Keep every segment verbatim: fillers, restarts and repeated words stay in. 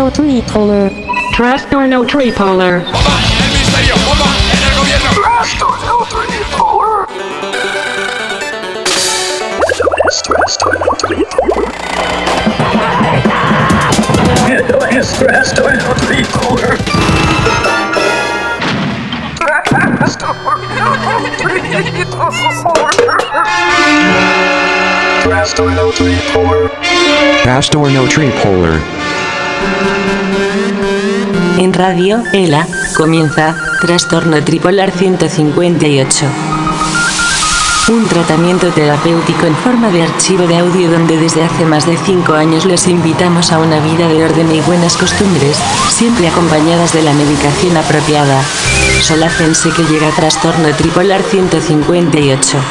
no tripolar. Trastorno tripolar. ¡Bomba! ¡El misterio! ¡Bomba! ¡En el gobierno! Trastorno tripolar. Trastorno tripolar. Esto es Trastorno tripolar. Trastorno tripolar. Trastorno tripolar. En Radio ELA comienza Trastorno Tripolar ciento cincuenta y ocho. Un tratamiento terapéutico en forma de archivo de audio donde desde hace más de cinco años les invitamos a una vida de orden y buenas costumbres, siempre acompañadas de la medicación apropiada. Solácense que llega Trastorno Tripolar ciento cincuenta y ocho.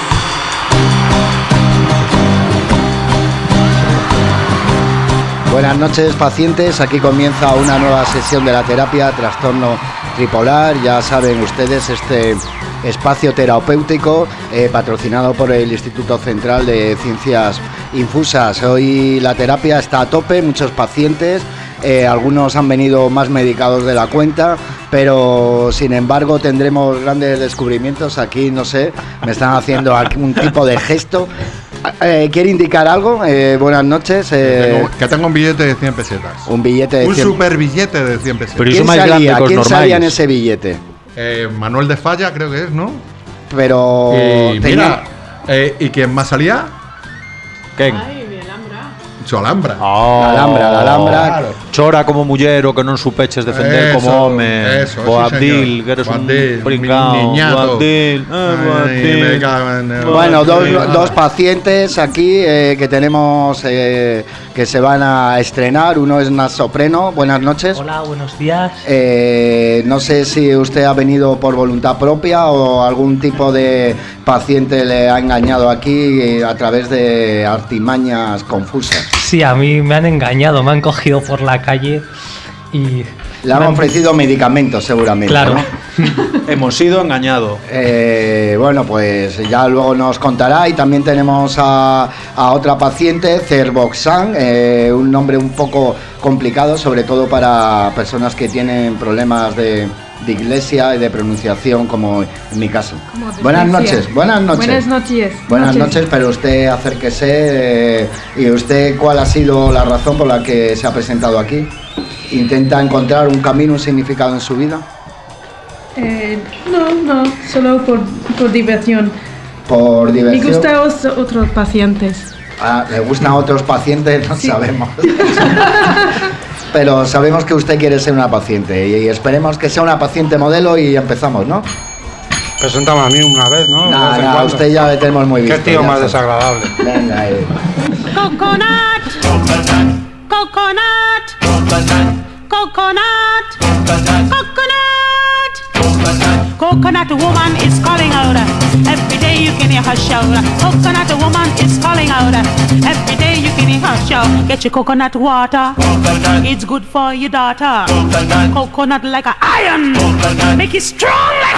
Buenas noches, pacientes. Aquí comienza una nueva sesión de la terapia Trastorno Tripolar. Ya saben ustedes, este espacio terapéutico eh, patrocinado por el Instituto Central de Ciencias Infusas. Hoy la terapia está a tope, muchos pacientes. Eh, algunos han venido más medicados de la cuenta, pero sin embargo tendremos grandes descubrimientos. Aquí, no sé, me están haciendo aquí un tipo de gesto. Eh, ¿Quiere indicar algo? Eh, buenas noches. Eh, tengo, que tengo un billete de cien pesetas. Un billete de un cien... super billete de cien pesetas. Pero ¿quién más salía? Grande que ¿Quién normales? salía en ese billete? Eh, Manuel de Falla, creo que es, ¿no? Pero... Y mira, eh, ¿y quién más salía? ¿Quién? Su Alhambra. Oh, la Alhambra, la Alhambra. Claro. Chora como mullero que non supeches defender eso, como home. Eso, o sí, Abdil, señor. que eres Boabdil, un pringao. niñato. Abdil, eh, Ay, me cago en el- Bueno, dos, Boabdil. dos pacientes aquí eh, que tenemos eh, que se van a estrenar. Uno es Nasopreno. Buenas noches. Hola, buenos días. Eh, no sé si usted ha venido por voluntad propia o algún tipo de paciente le ha engañado aquí eh, a través de artimañas confusas. Sí, a mí me han engañado, me han cogido por la calle y... Le han me ofrecido medicamentos seguramente, Claro. ¿no? Hemos sido engañados. Eh, bueno, pues ya luego nos contará. Y también tenemos a, a otra paciente, Cervoxan, eh, un nombre un poco complicado, sobre todo para personas que tienen problemas de, de iglesia y de pronunciación, como en mi caso. Buenas noches, buenas noches. Buenas noches. Buenas noches, pero usted acérquese. Eh, ¿Y usted cuál ha sido la razón por la que se ha presentado aquí? ¿Intenta encontrar un camino, un significado en su vida? Eh, no, no, solo por, por diversión. Por Me diversión. gustan os- otros pacientes. Ah, ¿le gustan otros pacientes? No Sí. sabemos. Pero sabemos que usted quiere ser una paciente y esperemos que sea una paciente modelo y empezamos, ¿no? Preséntame a mí una vez, ¿no? Nah, De vez en nah, cuando. usted ya le tenemos muy Qué visto. tío ya más está. desagradable. Venga, eh. Coconut. Coconut. Coconut. Coconut. Coconut woman is calling out. Every day you can hear her shout. Coconut woman is calling out. Every day you can hear her shout. Get your coconut water. It's good for your daughter. Coconut like a iron. Make it strong like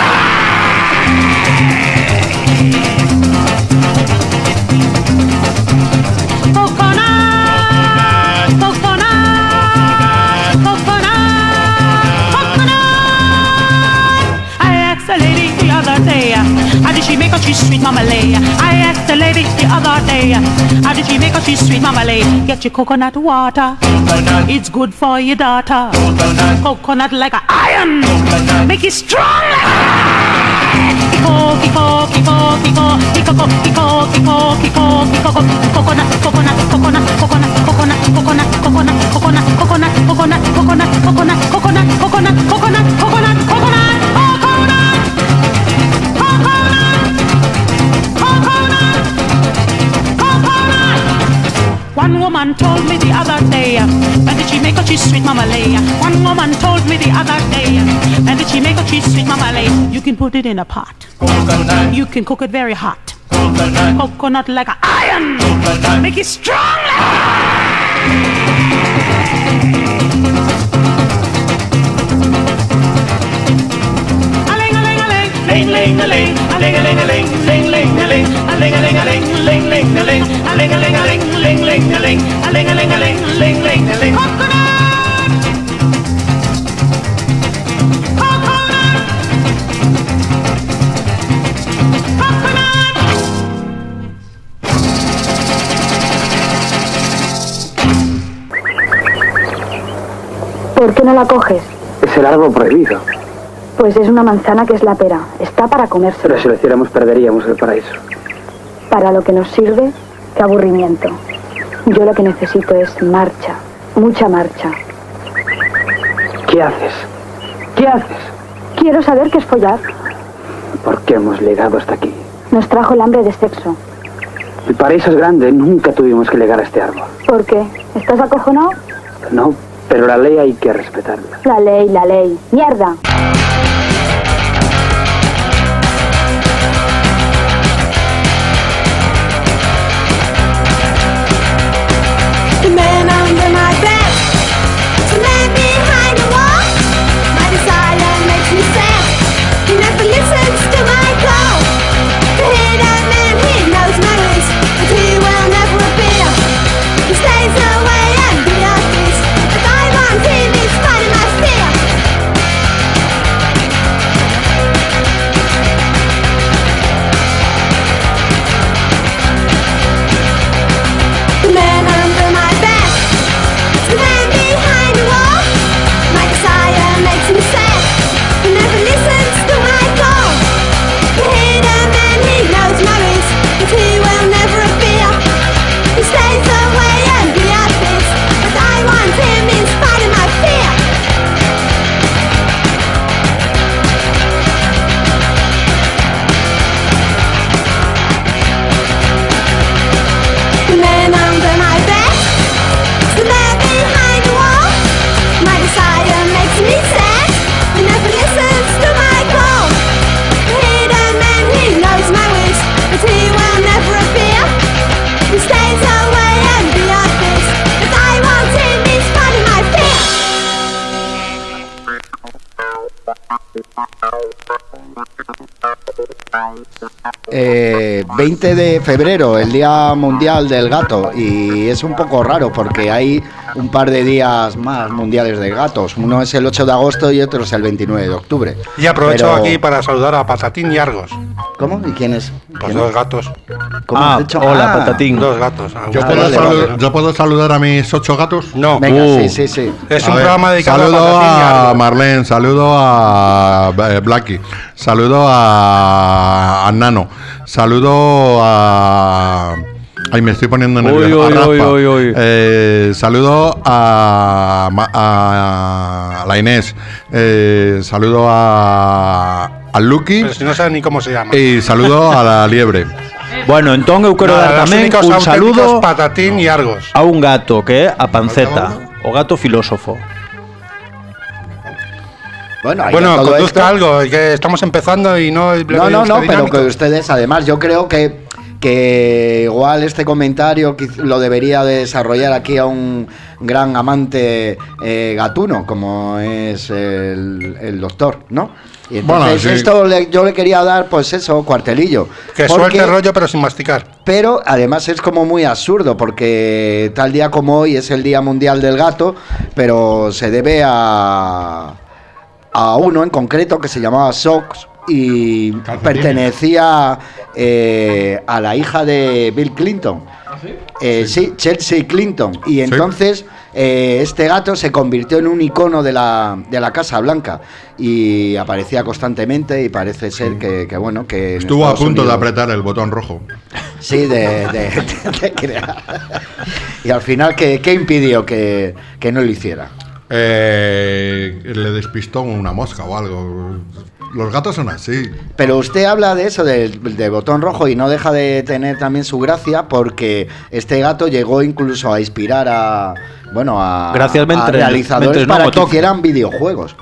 Coconut, coconut, coconut, coconut. I asked the lady the other day, how did she make a cheese sweet marmalade? I asked the lady the other day, how did she make a cheese sweet marmalade? Get your coconut water, it's good for your daughter. Coconut like a iron, make it strong like Kiko, kiko, kiko, kiko, kiko, kiko, kiko, kiko, kiko, coconut, coconut, coconut, coconut, coconut, coconut, coconut, coconut, coconut, coconut, coconut, coconut, coconut, coconut, coconut, coconut, coconut, One woman told me the other day, when did she make a cheese sweet marmalade? One woman told me the other day, when did she make a cheese sweet marmalade? You can put it in a pot. Coconut. You can cook it very hot. Coconut. Coconut like an iron. Coconut. Make it strong like Ling ling a ling, a ling a ling a ling, ling ling a ling, a ling a ling a ling, ling ling a ling, a ling a ling a ling, ling ling a ling, a ling a ling a ling, ling ling a ling. Coconut, ¿Por qué no la coges? Es el árbol prohibido. Pues es una manzana que es la pera. Está para comerse. Pero si lo hiciéramos perderíamos el paraíso. Para lo que nos sirve, qué aburrimiento. Yo lo que necesito es marcha. Mucha marcha. ¿Qué haces? ¿Qué haces? Quiero saber qué es follar. ¿Por qué hemos llegado hasta aquí? Nos trajo el hambre de sexo. El paraíso es grande. Nunca tuvimos que llegar a este árbol. ¿Por qué? ¿Estás acojonado? No, pero la ley hay que respetarla. La ley, la ley. ¡Mierda! The man under my bed, the man behind the wall. My desire makes me sad. He never listens to my call. To hear that man, he knows my ways, but he will never appear. He stays away and be at peace, but I want him in spite of my fear. The man under my bed, the man behind the wall. My desire makes me sad. He never listens to my call. To hear that man, he knows my ways, but he will never appear. He stays away and be at peace, but I want him in spite of my fear. The man under my bed, the man behind the wall. My desire makes me sad. He never listens to my call. To hear that man, he knows my wish, but he will never appear. He stays away and be at peace, but I want him in spite of my fear. Eh, veinte de febrero, el Día Mundial del Gato, y es un poco raro porque hay un par de días más mundiales de gatos. Uno es el ocho de agosto y otro es el veintinueve de octubre. Y aprovecho Pero- aquí para saludar a Patatín y Argos. ¿Cómo? ¿Y quién es? Pues ¿Quién dos es? gatos. ¿Cómo Ah, has dicho? hola, Ah, Patatín. Dos gatos. ¿Yo Ah, puedo, vale, salu- vale. ¿Yo puedo saludar a mis ocho gatos? No. Venga, Uh. sí, sí, sí. Es A un ver, programa dedicado saludo a Patatín y a Argos. Marlene, saludo a eh, Blacky, saludo a, a Nano, saludo a... Ay, me estoy poniendo nervioso. Uy, a uy, Rafa. uy, uy, uy. Eh, saludo a, Ma- a la Inés, eh, saludo a, a Lucky Pero si no sabes ni cómo se llama. y saludo a la liebre. Bueno, entón eu quero No, dar los tamén únicos un auténticos saludo Patatín y Argos. a un gato que é a Panceta, o gato filósofo. Bueno, ahí Bueno, a todo conduzca esto- algo, que estamos empezando y no... No, no, no, pero que ustedes, además, yo creo que, que igual este comentario quiz- lo debería de desarrollar aquí a un gran amante eh, gatuno, como es el, el doctor, ¿no? Y entonces Bueno, sí. esto le- yo le quería dar, pues eso, cuartelillo. Que Porque- suelte el rollo pero sin masticar. Pero además es como muy absurdo, porque tal día como hoy es el Día Mundial del Gato, pero se debe a, a uno en concreto que se llamaba Sox y Calcetines. pertenecía eh, a la hija de Bill Clinton. Eh, sí, Chelsea Clinton. Y entonces eh, este gato se convirtió en un icono de la, de la Casa Blanca y aparecía constantemente y parece ser que, que bueno, que... en Estuvo a Estados punto de Unidos- apretar el botón rojo. Sí, de, de- de- de crear. Y al final, ¿qué, qué impidió que, que no lo hiciera? Eh, le despistó una mosca o algo. Los gatos son así. Pero usted habla de eso, del, del botón rojo, y no deja de tener también su gracia, porque este gato llegó incluso a inspirar a, bueno, a, Gracias, a mentre- realizadores mentre no para mo que toque. hicieran videojuegos.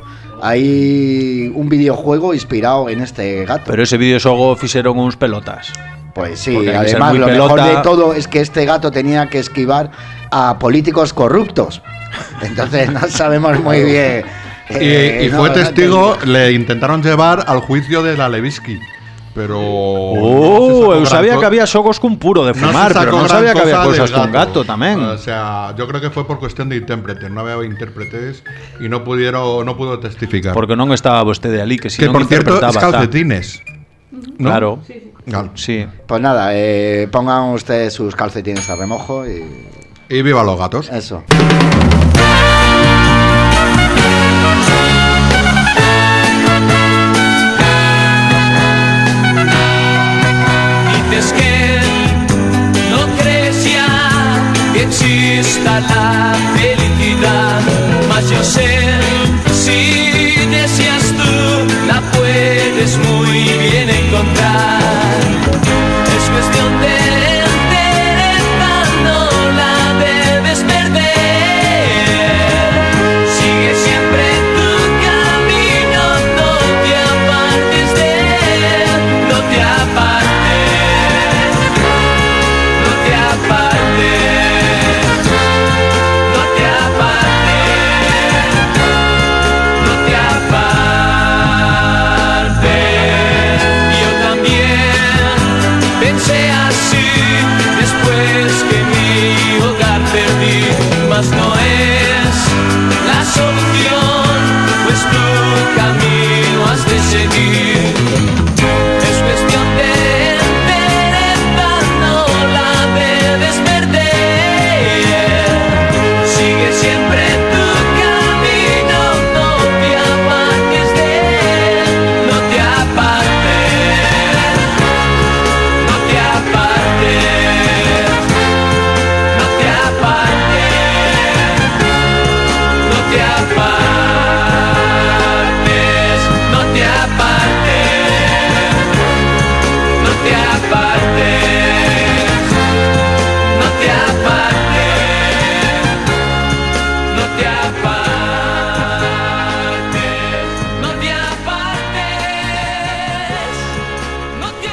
Hay un videojuego inspirado en este gato. Pero ese videoxogo fixeron uns pelotas. Pues sí, Porque hay que ser además muy lo mejor pelota. de todo es que este gato tenía que esquivar a políticos corruptos. Entonces no sabemos muy bien. Y, eh, y no, fue no testigo, le intentaron llevar al juicio de la Levinsky. Pero. Oh, eu sabía que había xogos cun puro de fumar, pero non sabía que había cousas con gato tamén. O sea, yo creo que fue por cuestión de intérpretes. No había intérpretes y no pudieron, no pudo testificar. Porque non estaba vostede ali, que si que non por cierto es interpretaba. calcetines. ¿no? Claro. Gal. Sí. Pues nada, eh, pongan ustedes sus calcetines a remojo y. Y viva los gatos. Eso. yo sé, si deseas tú, la puedes muy bien encontrar. Es cuestión de entereza, no la debes perder. Sigue siempre tu camino, no te apartes de él, no te apartes, no te apartes, no te apartes, no te apartes. Yo también pensé así después que mi hogar perdí, mas no es la solución, pues tu camino has de seguir. Es cuestión de entereza, no la debes perder. Sigue siempre tu camino, no te apartes de él, no te apartes, no te apartes, no te apartes, no te apartes, no te apartes, no te apartes, no te apartes, no te apartes, no te apartes, no te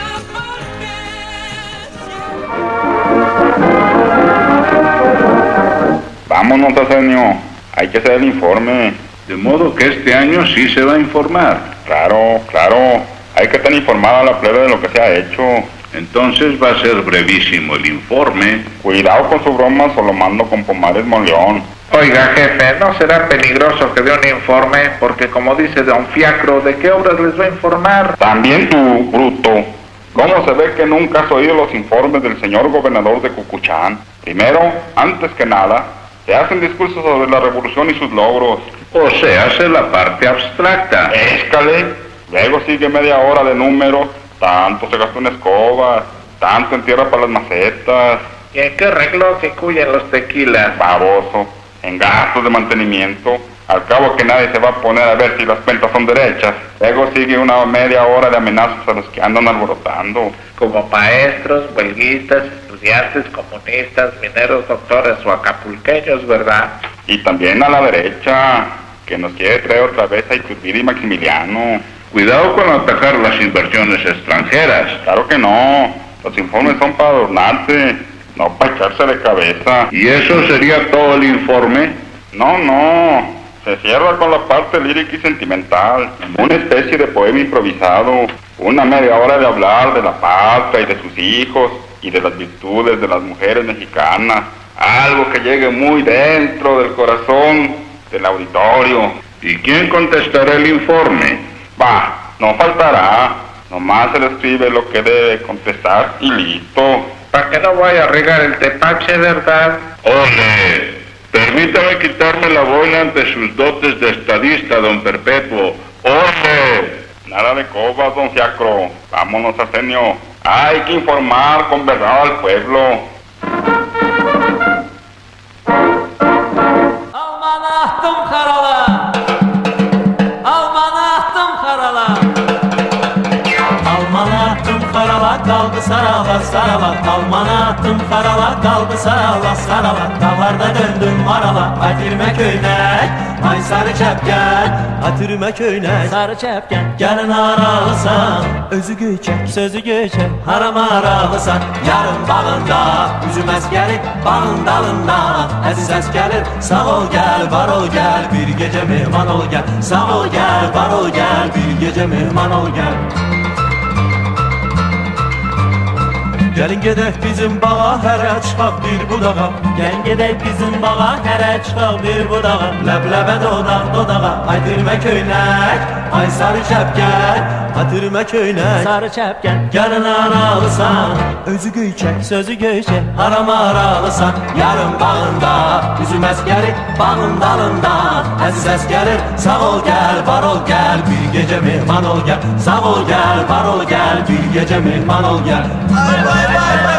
Vámonos, Arsenio. Hay que hacer el informe. De modo que este año sí se va a informar. Claro, claro. Hay que estar informada la plebe de lo que se ha hecho. Entonces va a ser brevísimo el informe. Cuidado con su broma, o lo mando con Pomares Moleón. Oiga, jefe, ¿no será peligroso que dé un informe? Porque como dice don Fiacro, ¿de qué obras les va a informar? También tú, bruto. ¿Cómo se ve que nunca has oído los informes del señor gobernador de Cucuchán? Primero, antes que nada, se hacen discursos sobre la revolución y sus logros. O se hace la parte abstracta. Escale. Luego sigue media hora de números. Tanto se gastó en escobas, tanto en tierra para las macetas. ¿Y en qué reloj se cuyen los tequilas? Baboso. En gastos de mantenimiento. Al cabo que nadie se va a poner a ver si las cuentas son derechas. Luego sigue una media hora de amenazas a los que andan alborotando. Como maestros, huelguistas, estudiantes, comunistas, mineros, doctores o acapulqueños, ¿verdad? Y también a la derecha, que nos quiere traer otra vez a Iturbide y Maximiliano. Cuidado con atacar las inversiones extranjeras. Claro que no. Los informes son para adornarse, no para echarse de cabeza. ¿Y eso sería todo el informe? No, no. Se cierra con la parte lírica y sentimental, una especie de poema improvisado, una media hora de hablar de la patria y de sus hijos y de las virtudes de las mujeres mexicanas, algo que llegue muy dentro del corazón del auditorio. ¿Y quién contestará el informe? Va, no faltará, nomás se le escribe lo que debe contestar y listo. Para que no vaya a regar el tepache, ¿verdad? ¡Ole! Permítame quitarme la boina ante sus dotes de estadista, don Perpetuo. ¡Órale! Nada de cobas, don Fiacro. Vámonos, Arsenio. Hay que informar con verdad al pueblo. Almanahtım karala, almanahtım karala, almanahtım karala, kaldı sarala sarala, almanahtım karala, kaldı sarala sarala, dağlarda döndüm marala, Atirme köynek, ay sarı çepken, Atirme köynek, sarı çepken, gelin aralısan, özü göçek, sözü göçek, haram aralısan, yarın bağında, üzüm eskerik, bağın dalında, əziz əs gelir, sağ ol gel, var ol gel, bir gece mehman ol gel, sağ ol gel, var ol gel, bir gece mehman ol gel. Gelin gedək bizim bağa, hərə çıxaq bir budağa. Gelin gedək bizim bağa, hərə çıxaq bir budağa. Ləbləbə dodaq dodağa, ay dirmə köynək, ay sarı çəpgən, atırmə köynək, sarı çəpgən. Gəlin aralısan, özü göyçək, sözü göyçək, haram aralısan. Yarın bağında, üzüm əskərik, bağın dalında, əziz əs gəlir, sağ ol gəl, var ol gəl, bir gecə mehman ol gəl. Sağ ol gəl, var ol gəl, bir gecə mehman ol gəl. Vay vay vay vay.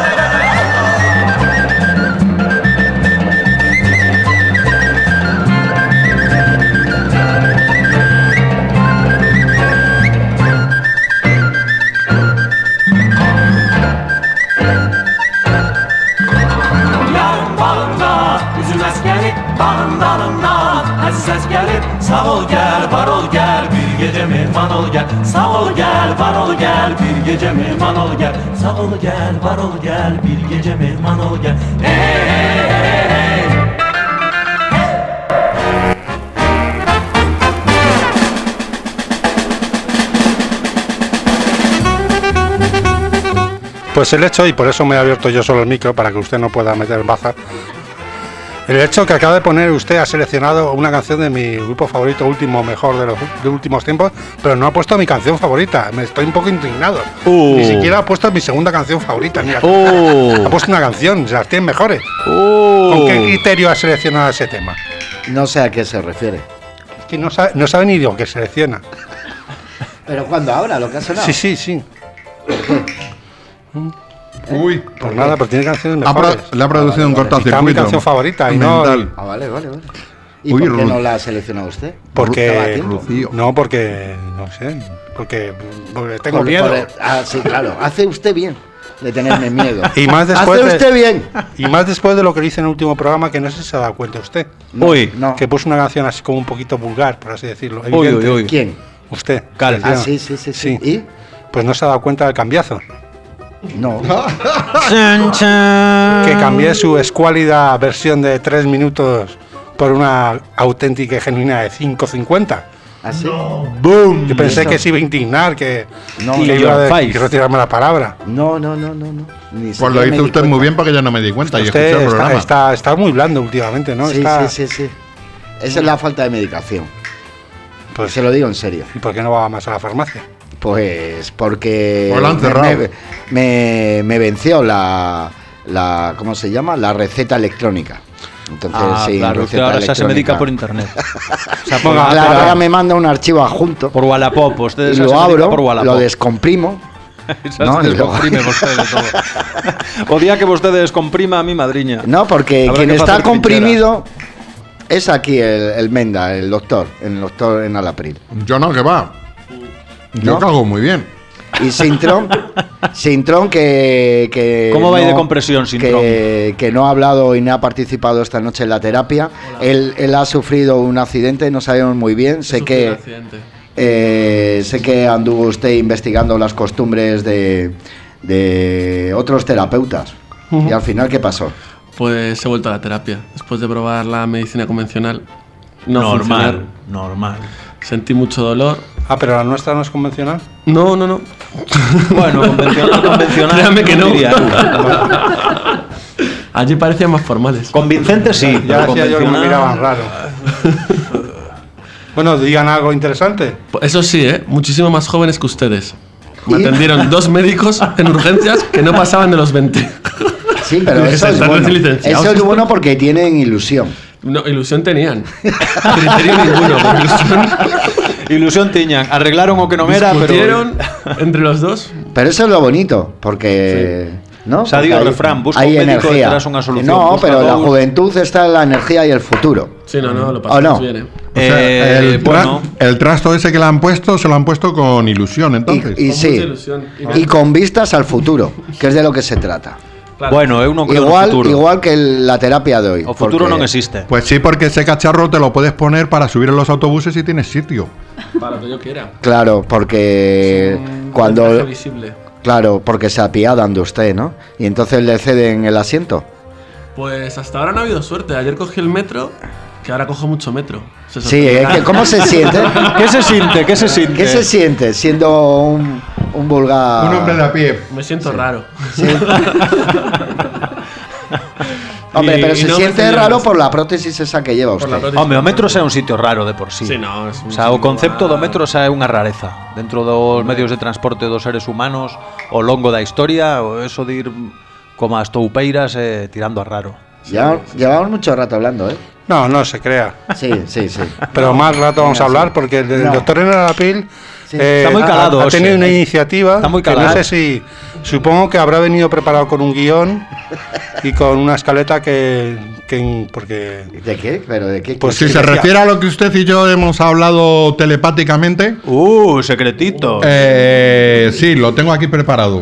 ses gelir. Sağ ol gel, var ol gel, bir gece mehman ol gel. Sağ ol gel, var ol gel, bir gece mehman ol gel. Sağ ol gel, var ol gel, bir gece mehman ol gel. Hey hey hey hey. Pues el hecho, y por eso me he abierto yo solo el micro, para que usted no pueda meter baza. El hecho que acaba de poner usted, ha seleccionado una canción de mi grupo favorito, último, mejor de los de últimos tiempos, pero no ha puesto mi canción favorita. Me estoy un poco indignado. Uh. Ni siquiera ha puesto mi segunda canción favorita. Mira, Uh. ha puesto una canción, las tienen mejores. Uh. ¿Con qué criterio ha seleccionado ese tema? No sé a qué se refiere. Es que no sabe, no sabe ni lo que selecciona. Pero cuando ahora, lo que ha sonado. Sí, sí, sí. Uy, Pues nada, pero tiene canciones Ha mejores. pro- le ha producido un Y cada mi cortocircuito. canción favorita y no... mental. Ah, vale, vale, vale. ¿Y Uy, por qué Ru- no la ha seleccionado usted? ¿Estaba a Porque... tiempo? Rocío. No, porque... No sé. Porque, porque tengo Por- miedo. por- ah, sí, claro. Hace usted bien de tenerme miedo. Y más después Hace de- usted bien. Y más después de lo que dice en el último programa, que no sé si se ha dado cuenta usted. No, Uy. no. Que puso una canción así como un poquito vulgar, por así decirlo. Uy, evidente. uy, uy. ¿Quién? Usted. Cal. Ah, sí, sí, sí, sí. ¿Y? Pues no se ha dado cuenta del cambiazo. No. Chan, chan. Que cambié su escuálida versión de tres minutos por una auténtica y genuina de cinco cincuenta. ¿Así? ¡Boom! Yo pensé Eso. que se iba a indignar, que, No, que no, iba no. a Five. que retirarme la palabra. No, no, no, no, no. Ni Pues lo siquiera me hizo di usted muy cuenta. bien porque yo no me di cuenta y escuché Usted el está, programa. está, está muy blando últimamente, ¿no? Sí, Está- sí, sí, sí. Esa es la falta de medicación. Pues, Se lo digo en serio. ¿y por qué no va más a la farmacia? Pues porque Pues lo han me, cerrado. me- me- me venció la, la, ¿cómo se llama? La receta electrónica. Entonces, Ah, sí, claro, usted receta ahora ya se medica electrónica. por internet. O sea, por, Ponga, Claro, pero- ahora me manda un archivo adjunto por Wallapop. Usted y ya lo se medica abro, por Wallapop. lo descomprimo. Xa No, se y luego- descomprime vostede todo. O día que vostede descomprima a mi madriña. No, porque Habrá quien que está facer comprimido es aquí el, el Menda, el doctor, el doctor en Alapril. Yo no, que va. Yo ¿No? cago muy bien. Y Sintron, Sintron que, que ¿Cómo va ahí no- de compresión, Sintron? Que, que no ha hablado y no ha participado esta noche en la terapia. Él, él ha sufrido un accidente, no sabemos muy bien. Sé que eh, sé que anduvo usted investigando las costumbres de, de otros terapeutas. Y al final, ¿qué pasó? Pues he vuelto a la terapia. Después de probar la medicina convencional, no normal, funcionó. normal. Sentí mucho dolor. Ah, pero la nuestra no es convencional. No, no, no. Bueno, convencional, convencional. Créame que no. diría. Allí parecían más formales. Convincente sí, Ya pero decía yo que me convencional- miraban raro. Bueno, digan algo interesante. Eso sí, ¿eh? Muchísimo más jóvenes que ustedes. Me ¿Y? atendieron dos médicos en urgencias que no pasaban de los veinte. Sí, pero Dije, eso es "Están bueno. recién licenciados". Eso es bueno porque tienen ilusión. No, ilusión tenían. Criterio ninguno. pero Ilusión. Ilusión tiñan. Arreglaron o que no era, pero... Discutieron entre los dos. Pero eso es lo bonito, porque... ¿no? Se ha Porque dicho hay- refrán, busca hay un médico energía. detrás una solución, No, busca pero la dos. juventud está en la energía y el futuro. Sí, no, no, lo ¿O pasamos no? bien, ¿eh? O sea, Eh, el, tra- bueno. el trasto ese que le han puesto, se lo han puesto con ilusión, entonces. Y, y Con sí, mucha ilusión. Y- y con vistas al futuro, que es de lo que se trata. Claro. Bueno, eu non creo no Igual, futuro. igual que el- la terapia de hoy. O futuro porque- non existe. Pues sí, porque ese cacharro te lo puedes poner para subir en los autobuses si tienes sitio. Para lo que yo quiera. Claro, porque Un cuando... traje visible. Claro, porque se apiadan de usted, ¿no? Y entonces le ceden el asiento. Pues hasta ahora no ha habido suerte. Ayer cogí el metro, que ahora cojo mucho metro. Se Sí, ¿eh? sorprenderá. ¿Que ¿cómo se siente? ¿Qué se siente? ¿Qué se siente? ¿Qué se siente siendo un, un vulgar... Un hombre de a pie. Me siento raro. Sí. Hombre, Y- pero y se no me siente celebras. raro por la prótesis esa que lleva Por usted. la prótesis. Home, o metro xa é un sitio raro de por sí. Sí, no, es un O sea, o sitio concepto do raro. metro xa é unha rareza. Dentro dos medios de transporte dos seres humanos, ao longo da historia, o eso de ir como as toupeiras eh, tirando a raro. Ya, llevamos mucho rato hablando, ¿eh? No, no se crea. Sí, sí, sí. Pero más rato vamos a Venga, hablar sí. porque el, el No. doctor Enera Pil Sí. Está muy calado, ha, ha Ose. tenido una iniciativa Está muy que no calado. sé si supongo que habrá venido preparado con un guión y con una escaleta que, que porque ¿De qué? ¿Pero de qué? Pues Si sí, se decía- refiere a lo que usted y yo hemos hablado telepáticamente, Uh, secretito. eh, sí, lo tengo aquí preparado.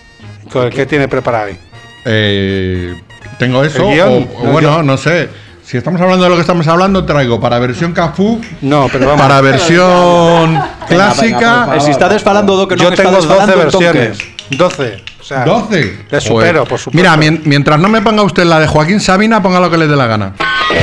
¿qué tiene preparado ahí? Eh, tengo eso, ¿El guión? o, o No, bueno, yo- no sé. Si estamos hablando de lo que estamos hablando, traigo para versión Cafú, no, pero vamos. para versión clásica. E si estades falando do que non Yo tengo estades doce falando, versiones. doce. O sea, ¿doce? Le supero, por supuesto. Mira, mien- mientras no me ponga usted la de Joaquín Sabina, ponga lo que le dé la gana.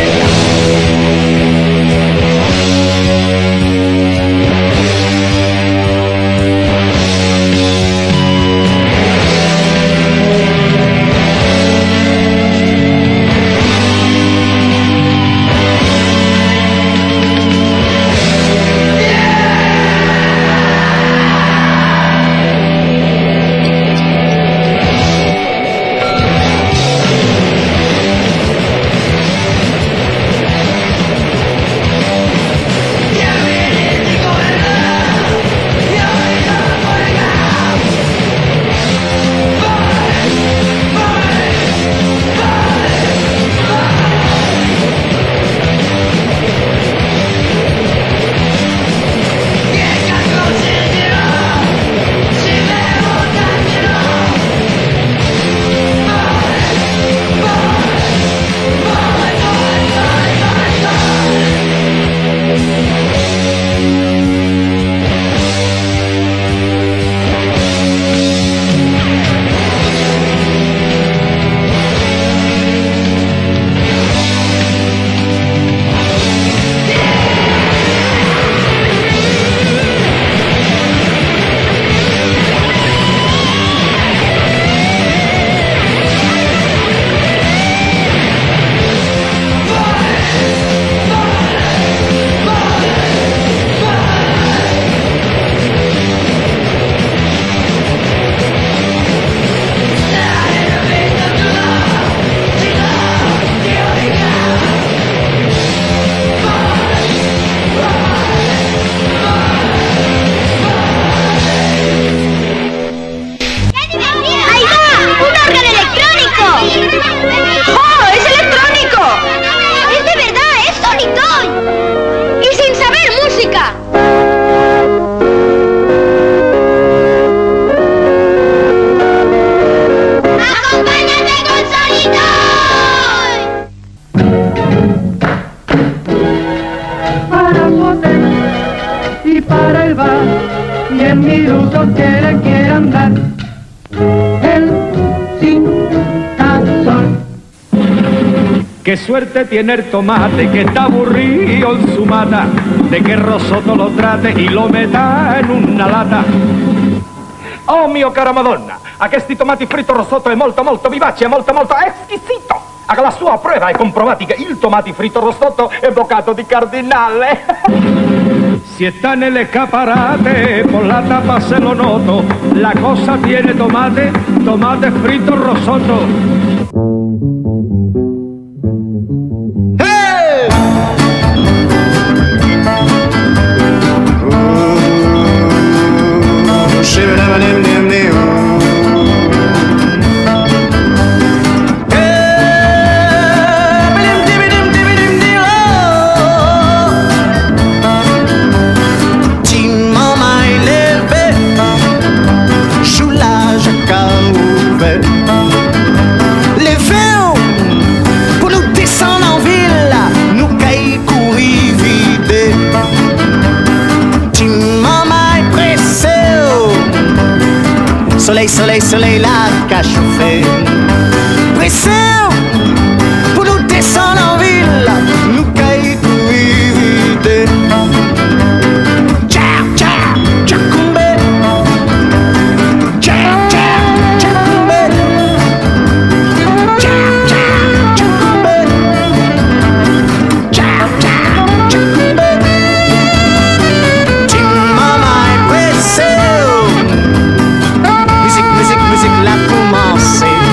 minutos que le quieran dar el cintazón. Qué suerte tiene el tomate que está aburrido en su mata, de que Rosoto lo trate y lo meta en una lata. Oh mio cara Madonna, aquesti tomati fritto Rosoto è molto molto vivace, molto molto exquisito. Haga la sua prova e comprovati che il tomati fritto Rosoto è boccato di cardinale. Si está en el escaparate, por la tapa se lo noto, la cosa tiene tomate, tomate frito Rosoto. Soleil, soleil, soleil, la qu'a chauffé. Presseur, pour nous descendre en ville, nous caille courir vite. Tcha, tcha, tcha, coumbe. Tcha, tcha, tcha, coumbe. Tcha, tcha, tcha, coumbe. Tcha, tcha, tcha, coumbe. Tim mama est pressée. Musique, musique, musique, la commencé.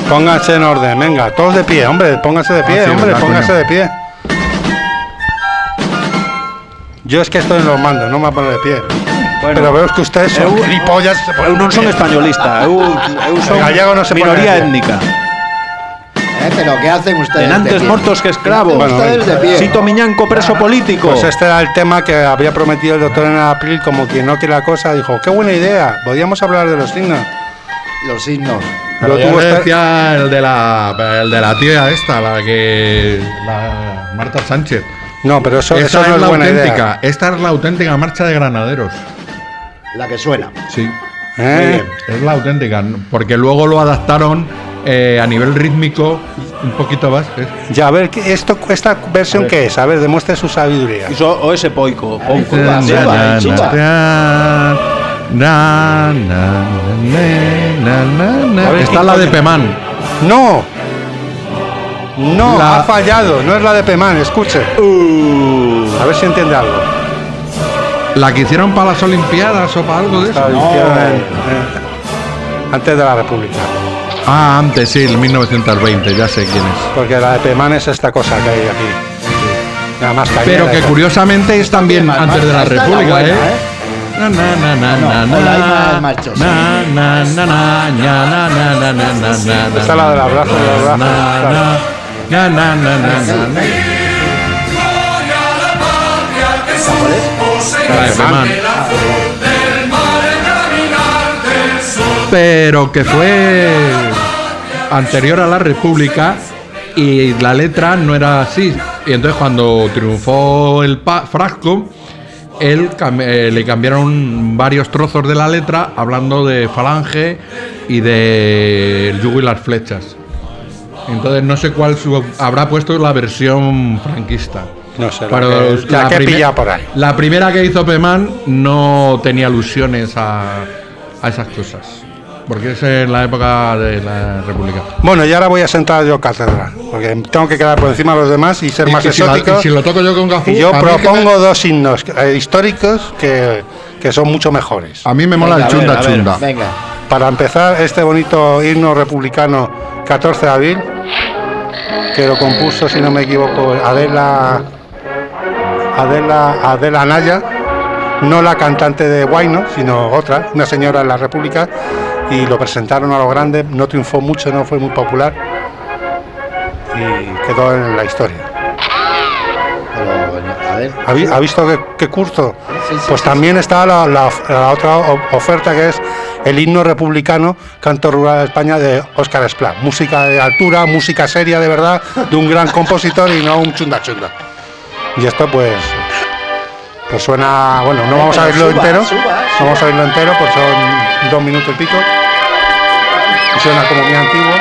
Pónganse en orden, venga, todos de pie, hombre, pónganse de pie, Ah, sí, hombre, verdad, pónganse coño. de pie. Yo es que estoy en los mandos, no me voy a poner de pie. Pero veo que ustedes son eu- gilipollas. se ponen Eu non de son pie. españolista, eu, eu son El gallego no se pone minoría de pie. étnica. ¿Eh? ¿Pero qué hacen ustedes? Tenantes de pie? mortos que esclavos. ¿Qué hacen ustedes de pie? Sito Miñanco preso político. Pues este era el tema que había prometido el doctor en abril, como quien no quiere la cosa, dijo, qué buena idea, podríamos hablar de los signos. Los signos. Pero Lo ya tuvo le esta- decía el de la el de la tía esta, la que la Marta Sánchez. No, pero eso, Esta eso no es es la buena auténtica. idea. Esta es la auténtica marcha de granaderos. La que suena. Sí. ¿Eh? Es la auténtica, porque luego lo adaptaron eh, a nivel rítmico un poquito más. ¿eh? Ya, a ver, ¿qué- esto, ¿esta versión qué es? A ver, demuestre su sabiduría. Iso, o ese poico. Pouco. Na, Suba, na, suba. na, na, na, na, na, na. A ver, Está ¿quién la de coño? Pemán. No. No, La- ha fallado, no es la de Pemán, escuche. A ver si entiende algo. La que hicieron para las Olimpiadas o para algo de eso. La hicieron en- en- antes de la República. Ah, antes sí, el mil novecientos veinte, ya sé quién es. Porque la de Pemán es esta cosa que hay aquí. Nada más cañera Pero y que tal. curiosamente es también más antes de la marcha, esta es la República, buena, ¿eh? Na, na, na, na, na, No, o la hay na, más marchos. na, na, na, na, ña, na, na, na, na, na, na, Esta es la del abrazo, del abrazo, na, claro. na, na, na, na, na, na. La de Pemán. Pero que fue anterior a la República y la letra no era así. Y entonces cuando triunfó el pa- Frasco, él cam- eh, le cambiaron varios trozos de la letra hablando de falange y de el yugo y las flechas. Entonces no sé cuál su- habrá puesto la versión franquista. No sé, la Pero que, la que he primer- pillado por ahí. la primera que hizo Pemán no tenía alusiones a, a esas cosas. Porque es en la época de la República. Bueno, y ahora voy a sentar yo cátedra, porque tengo que quedar por encima de los demás y ser Y- más y si la- exótico. y si lo toco yo con Cafú, Y yo a mí que propongo me- dos himnos eh, históricos que, que son mucho mejores. A mí me mola Venga, el a ver, chunda a ver, chunda. Venga. Para empezar, este bonito himno republicano catorce de abril, que lo compuso, si no me equivoco, Adela Adela Adela Naya, no la cantante de Guayno, sino otra, una señora en la República, y lo presentaron a lo grande, no triunfó mucho, no fue muy popular y quedó en la historia. Pero, a ver. ¿Ha, vi- ha visto qué, qué curso? Sí, sí, Pues sí, también está la, la- la otra o- oferta, que es el himno republicano Canto Rural de España de Óscar Esplá. Música de altura, música seria de verdad, de un gran compositor y no un chunda chunda. Y esto pues pues suena, bueno, no vamos a Pero oírlo suba, entero, suba, no suba. vamos a oírlo entero, pues son dos minutos y pico. Y suena como muy antiguo.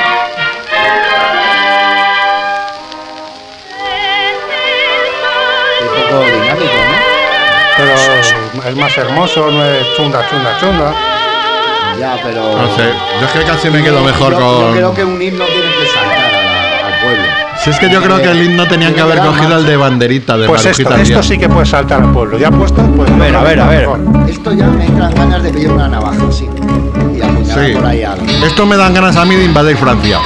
Un poco dinámico, ¿no? Pero es más hermoso, no es chunda, chunda, chunda. Ya, pero. No sé, yo es que casi me quedo mejor yo, con. Yo creo que un himno tiene que saltar a la- al pueblo. Si es que yo creo que el himno tenían que haber cogido el de banderita de Pues esto, Marujita esto Díaz. sí que puede saltar al pueblo. Ya puesto, pues. A ver, a ver, a ver. Esto ya me entran ganas de pillar una navaja, sí. Y apuñalar Sí. por ahí algo. Esto me dan ganas a mí de invadir Francia.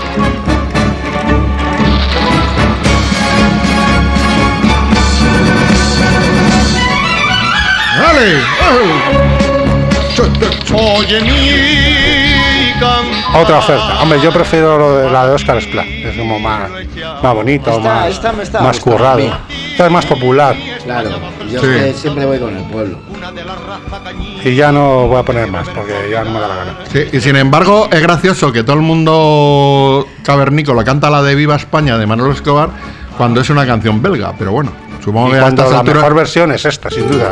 ¡Dale! Otra oferta. Hombre, yo prefiero lo de la de Óscar Esplá. Es como más, más bonito, Esta- más, esta me está más gustando a currado. mí. Esta es más popular. Claro, yo Sí. es que siempre voy con el pueblo. Y ya no voy a poner más porque ya no me da la gana. Sí, y sin embargo, es gracioso que todo el mundo cavernícola canta la de Viva España de Manolo Escobar cuando es una canción belga, pero bueno, supongo Y que a cuando estas la alturas. mejor versión es esta, sin duda.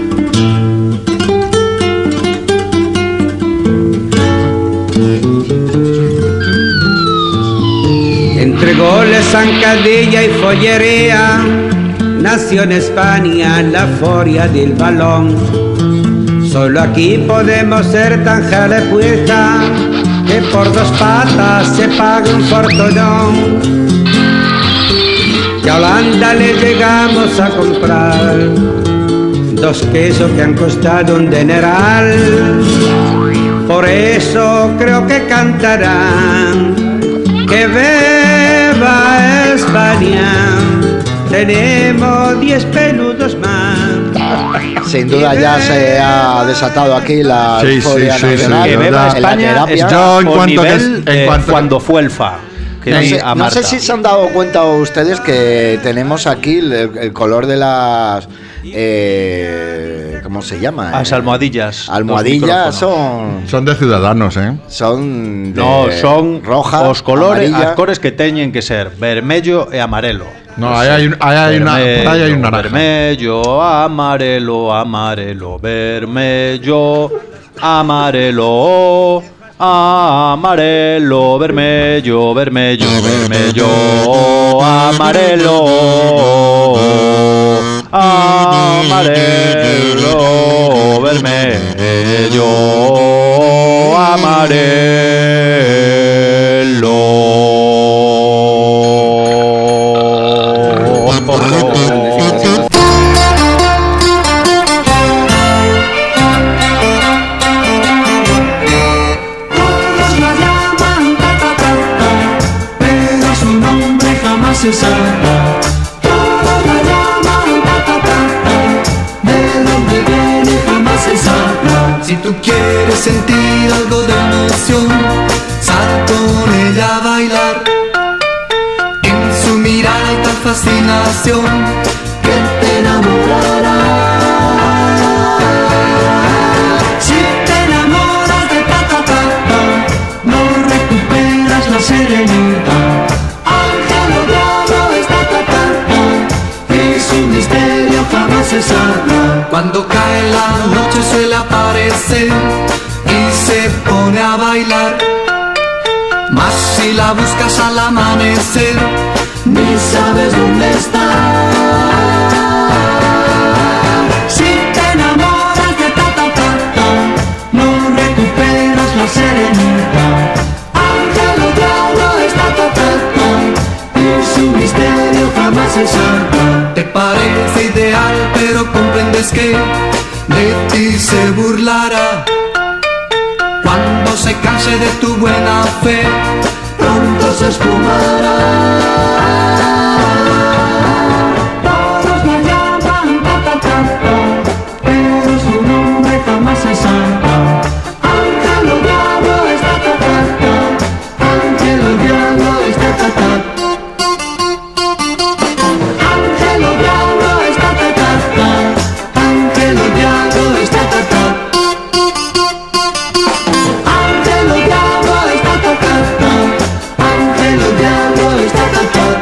Entre goles, zancadilla y follería, nació en España la furia del balón. Solo aquí podemos ser tan jalepuesta que por dos patas se paga un fortunón. Y a Holanda le llegamos a comprar dos quesos que han costado un dineral. Por eso creo que cantarán Que beba España, tenemos diez peludos más. Sin duda ya se ha desatado aquí la Sí, euforia sí, sí, nacional. Que beba en la España terapia. está Yo en por cuanto que- nivel en de cuanto- cuando fue el F A. Que No vi sé, a no sé Marta. si se han dado cuenta ustedes que tenemos aquí el, el color de las... Eh, ¿Cómo se llama? Las almohadillas. Almohadillas Los son... Son de ciudadanos, ¿eh? Son de No, son roja, os colores, amarilla. as cores que teñen que ser vermello e amarelo. No, ahí hay, un- ahí hay una, por ahí hay un naranja. Vermello, amarelo, amarelo, vermello, amarelo, amarelo, vermello, vermello, vermello, amarelo, amarelo, vermello, amarelo. Pero su nombre jamás se sabrá. Todos la llaman ta ta ta ta. De dónde viene jamás se sabrá. Si tú quieres sentir algo de emoción, sal con ella a bailar. En su mirada hay tal fascinación que te enamorará. Si te enamoras de ta ta ta ta, no recuperas la serenidad. Ángel o diablo es ta ta ta ta, es un misterio jamás se sabrá. Cuando cae la noche suele aparecer y se pone a bailar. Mas si la buscas al amanecer, ni sabes dónde está. Si te enamoras de ta ta ta ta, no recuperas la serenidad. Ángel o diablo es ta ta ta ta, y su misterio jamás se sabrá. Te parece ideal, pero comprendes que de ti se burlará. Cuando se canse de tu buena fe, pronto se esfumará. Todos la llaman ta ta ta ta, pero su nombre jamás se sabrá. Ángel o diablo es ta ta ta ta, ángel o diablo es ta ta ta. Ángel o diablo es ta ta ta ta, ángel o diablo es ta ta ta. Ángel o diablo es ta ta ta ta, ángel o diablo es ta ta ta.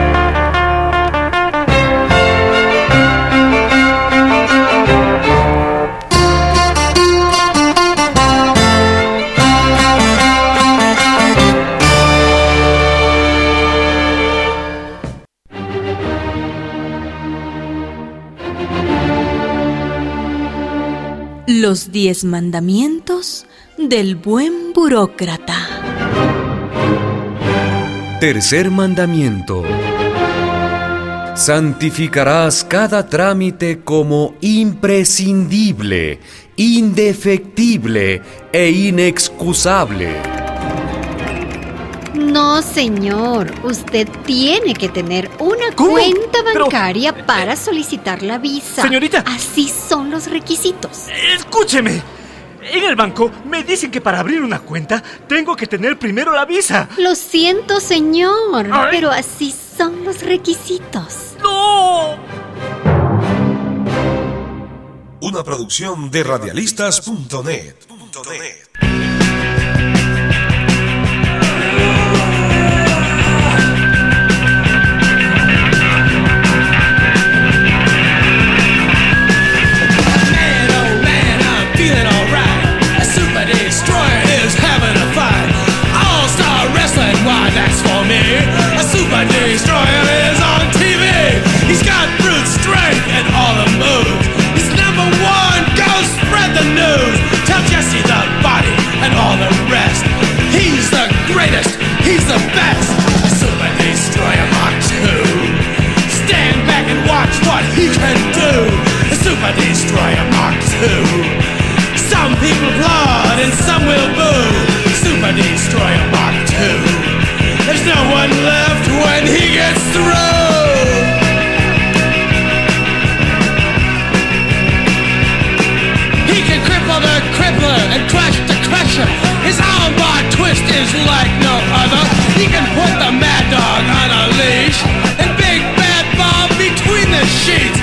Los diez mandamientos del buen burócrata. Tercer mandamiento. Santificarás cada trámite como imprescindible, indefectible e inexcusable. No, señor. Usted tiene que tener una ¿Cómo? cuenta Pero- bancaria para solicitar la visa. Señorita. Así son los requisitos. Escúcheme. En el banco me dicen que para abrir una cuenta tengo que tener primero la visa. Lo siento, señor, Ay. pero así son los requisitos. ¡No! Una producción de radialistas punto net. He's the best. Super Destroyer Mark two. Stand back and watch what he can do. Super Destroyer Mark two. Some people applaud and some will boo. Super Destroyer Mark two. There's and crush the crusher. His armbar twist is like no other. He can put the mad dog on a leash and big bad Bob between the sheets.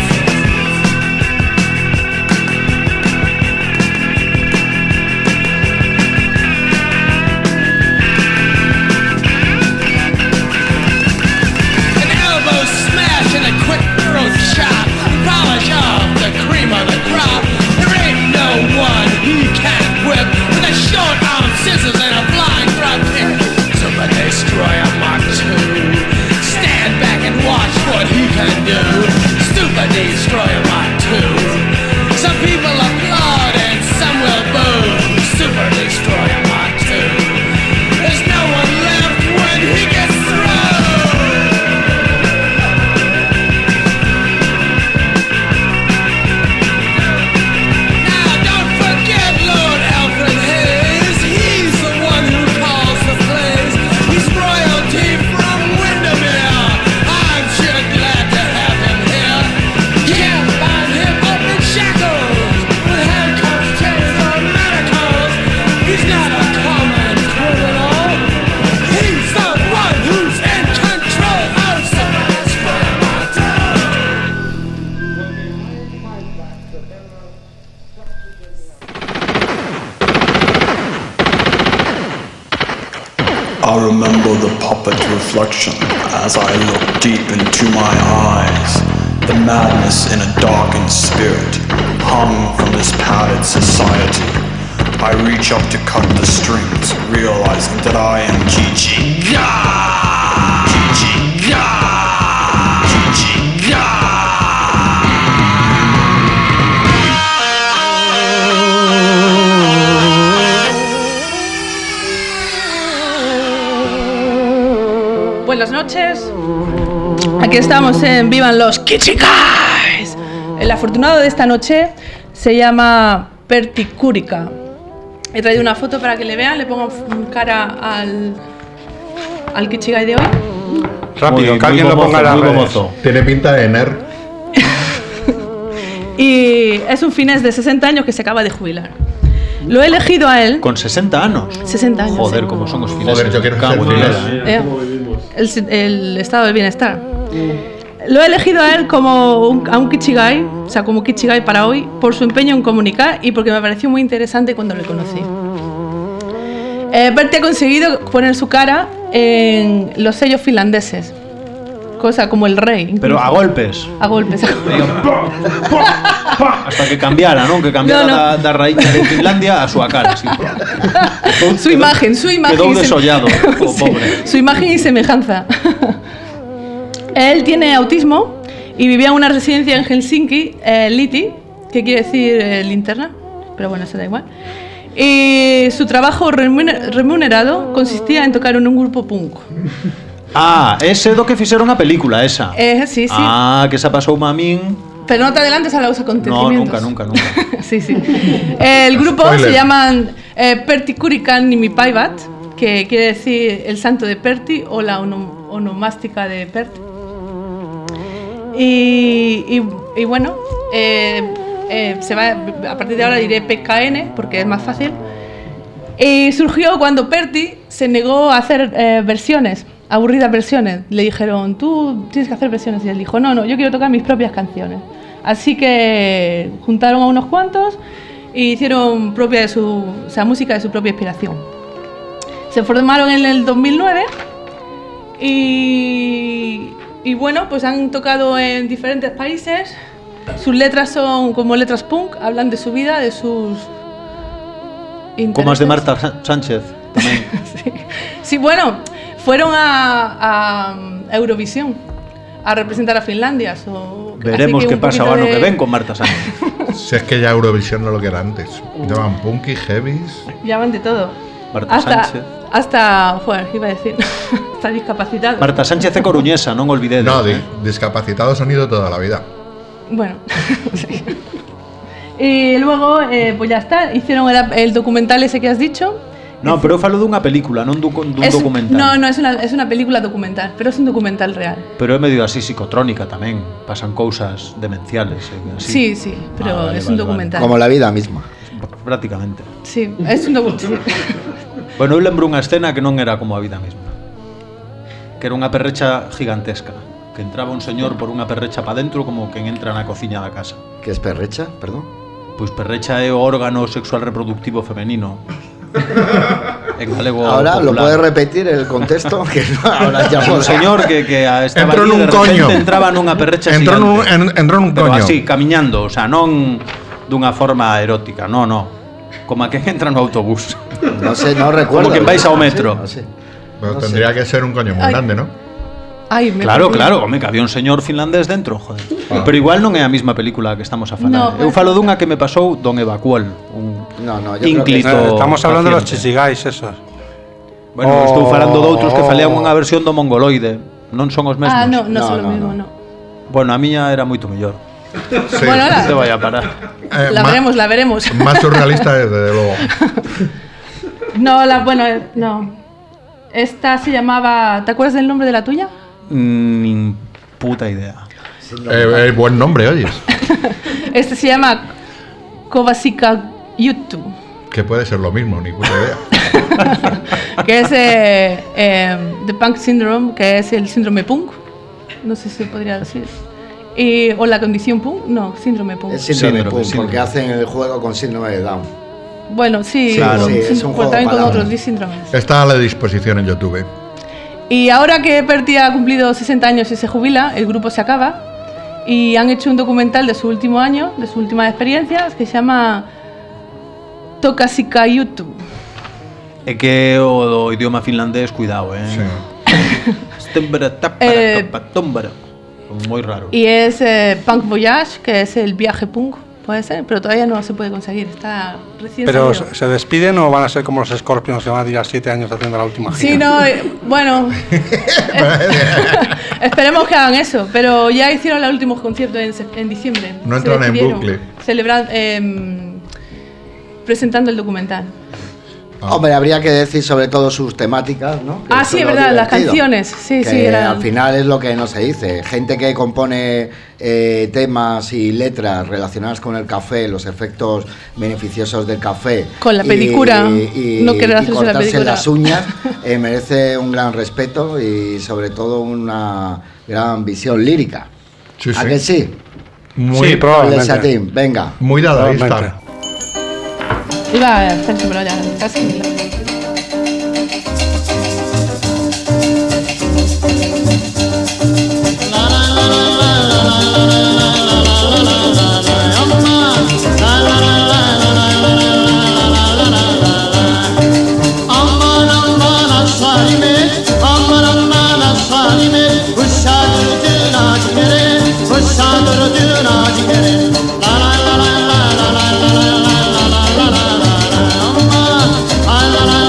An elbow smash and a quick throat chop. Polish off the cream of the crop. There ain't no one he can't whip with a short arm scissors and a flying drop kick. Super Destroyer Mark two. Stand back and watch what he can do. Super Destroyer Mark two. Some people applaud and some will boo. Super Destroyer Mark two. There's no one left when he gets through. Now don't forget Lord Alfred Hayes. He's the one who calls the plays. He's royalty from Windermere. I'm sure glad to have him here. Can't bind him up in shackles with handcuffs, chains, or manacles. He's not a common criminal. He's the one who's in control of Super Destroyer Mark I remember the puppet reflection as I look deep into my eyes. The madness in a darkened spirit hung from this padded society. I reach up to cut the strings, realizing that I am Gigi. Gigi. Gigi. Buenas noches. Aquí estamos en Vivan los Kichigais. El afortunado de esta noche se llama Pertti Kurikka. He traído una foto para que le vean, le pongo cara al, al Kichigai de hoy. Rápido, Muy- que alguien muy lo ponga en las gomozo, muy redes. gomozo. Tiene pinta de nerd. Y es un finés de sesenta años que se acaba de jubilar. Lo he elegido a él. Con sesenta años. sesenta años. Joder, sí. como son los fineses. Joder, yo quiero Cago ser en finés. Dios. Eh, el, el estado de bienestar. Lo he elegido a él como un, a un Kichigai, o sea, como Kichigai para hoy, por su empeño en comunicar y porque me pareció muy interesante cuando le conocí. Eh, Pertti ha conseguido poner su cara en los sellos finlandeses, cosa como el rey. incluso. Pero a golpes. A golpes. Hasta que cambiara, ¿no? Que cambiara No, no. Da, da raíz de Finlandia a su cara. Así. Su imagen, su imagen. Quedó y sem- desollado, como Sí, pobre. su imagen y semejanza. Él tiene autismo y vivía en una residencia en Helsinki, eh, Liti, que quiere decir eh, linterna, pero bueno, eso da igual. Y su trabajo remuner- remunerado consistía en tocar en un grupo punk. Ah, ese do que fixeron a película, esa. Eh, sí, sí. Ah, que esa pasou a min. Pero no te adelantes a los No, acontecimientos. nunca, nunca, nunca. Sí, sí. El grupo Spoiler. se llaman eh, Pertti Kurikka Nimipaivat, que quiere decir el santo de Pertti o la onom- onomástica de Pertti. Y, y, y bueno, eh, eh, se va, a partir de ahora diré P K N porque es más fácil. Y surgió cuando Pertti se negó a hacer eh, versiones, aburridas versiones. Le dijeron, tú tienes que hacer versiones. Y él dijo, no, no, yo quiero tocar mis propias canciones. Así que juntaron a unos cuantos y hicieron propia de su, o sea, música de su propia inspiración. Se formaron en el dos mil nueve y, y bueno, pues han tocado en diferentes países. Sus letras son como letras punk, hablan de su vida, de sus Como as de Marta Sa- Sánchez tamén. Sí, bueno, fueron a, a Eurovisión a representar a Finlandia. so- Veremos así que qué un pasa o poquito ano que de- ven con Marta Sánchez. Si es que ya Eurovisión no lo que era antes. Llaman punky, heavies. Llaman de todo. Marta hasta, Sánchez. hasta, joder, ¿qué iba a decir? Está discapacitado. Marta Sánchez é coruñesa, non olvidedes. No, di- eh. discapacitados han ido toda la vida. Bueno, sí. Y luego, eh, pues ya está, hicieron el, el documental ese que has dicho. No, pero eu falo dunha película, non dun, dun Es- documental. No, no, es una, es una película documental, pero es un documental real. Pero é medio así psicotrónica tamén. Pasan cousas demenciales. eh, así. Sí, sí, pero Ah, vale, es un vale, documental. Como la vida misma. prácticamente. Sí, es un docu. Bueno, eu lembro unha escena que non era como a vida mesma. Que era unha perrecha gigantesca. Que entraba un señor por unha perrecha pa dentro como quen entra na cociña da casa. Que es perrecha, perdón? Pois perrecha é o órgano sexual reproductivo femenino. En galego ahora popular. ¿Lo puedes repetir el contexto? Que ahora ya un señor que, que estaba entró allí, en un de repente coño. entraba nunha perrecha entró xigante. En un, en, entró en un Pero coño. así, camiñando, o sea, non dunha forma erótica, no, no. Como a que entra no autobús. No sé, no recuerdo. Como que vais ao metro. No sé, no sé. Pero no tendría sé. que ser un coño muy Ay. grande, ¿no? Ay, me Claro, perdí. claro, home, que había un señor finlandés dentro, joder. Ah. Pero igual non é a mesma película que estamos a falar. No, Eu pues- falo dunha que me pasou Don Evacuol, un No, no, yo creo que ínclito. Eh, Estamos hablando de los paciente. chichigais esos. Bueno, Oh. estou falando de outros que falían unha versión do mongoloide. Non son os mesmos. Ah, no, no, No, son lo no, mismo, no. no. Bueno, a miña era moito mellor. Sí. Bueno, ahora Te vai a parar. Eh, la ma- veremos, la veremos. Más surrealista, desde luego. No, la, bueno, eh, no. Esta se llamaba. ¿Te acuerdas del nombre de la tuya? Mm, Ni puta idea. Eh, eh, buen nombre, oyes. Este se llama Kovasika Yutu, Que puede ser lo mismo, ni puta idea. que es eh, eh, The Punk Syndrome, que es el síndrome punk. No sé si se podría decir. Y, o la condición punk, no, síndrome punk. Es síndrome Síndrome, punk, síndrome. porque hacen el juego con síndrome de Down. Bueno, sí, Claro. sí, Sí, es un pues juego también con palabras. otros síndromes. Está a la disposición en YouTube. Y ahora que Perti ha cumplido sesenta años y se jubila, el grupo se acaba y han hecho un documental de su último año, de sus últimas experiencias, que se llama Tokasika Yutu. É que o do idioma finlandés, cuidado, eh. Stembara, tapara, Eh, tapa, tombara. Moi raro. Y es eh, Punk Voyage, que es el viaje punk, puede ser, pero todavía no se puede conseguir, está recién Pero salido. ¿se se despiden o van a ser como los Scorpions que van a tirar siete años haciendo la última gira? Sí, no, eh, bueno, esperemos que hagan eso, pero ya hicieron el último concierto en, sep- en diciembre. No Se entran en despidieron, bucle. celebran- em, presentando el documental. Hombre, habría que decir sobre todo sus temáticas, ¿no? Que Ah, eso sí, es lo verdad, las divertido. canciones, sí, Que sí, eran- al final es lo que no se dice. Gente que compone eh, temas y letras relacionadas con el café, los efectos beneficiosos del café. Con la y- pedicura, y, no querer y hacerse la cortarse pedicura. las uñas, eh, merece un gran respeto y sobre todo una gran visión lírica. Sí, ¿A sí. que sí? Muy, Sí, probablemente. Lesatín, venga. muy dadaísta. Probablemente. Iba a hacerse, pero ya casi. Aman aman aslanime, aman aman aslanime, uşadırdın acıgere, uşadırdın acıgere. La la la la la la la la la la la la la la la. Aman, la la la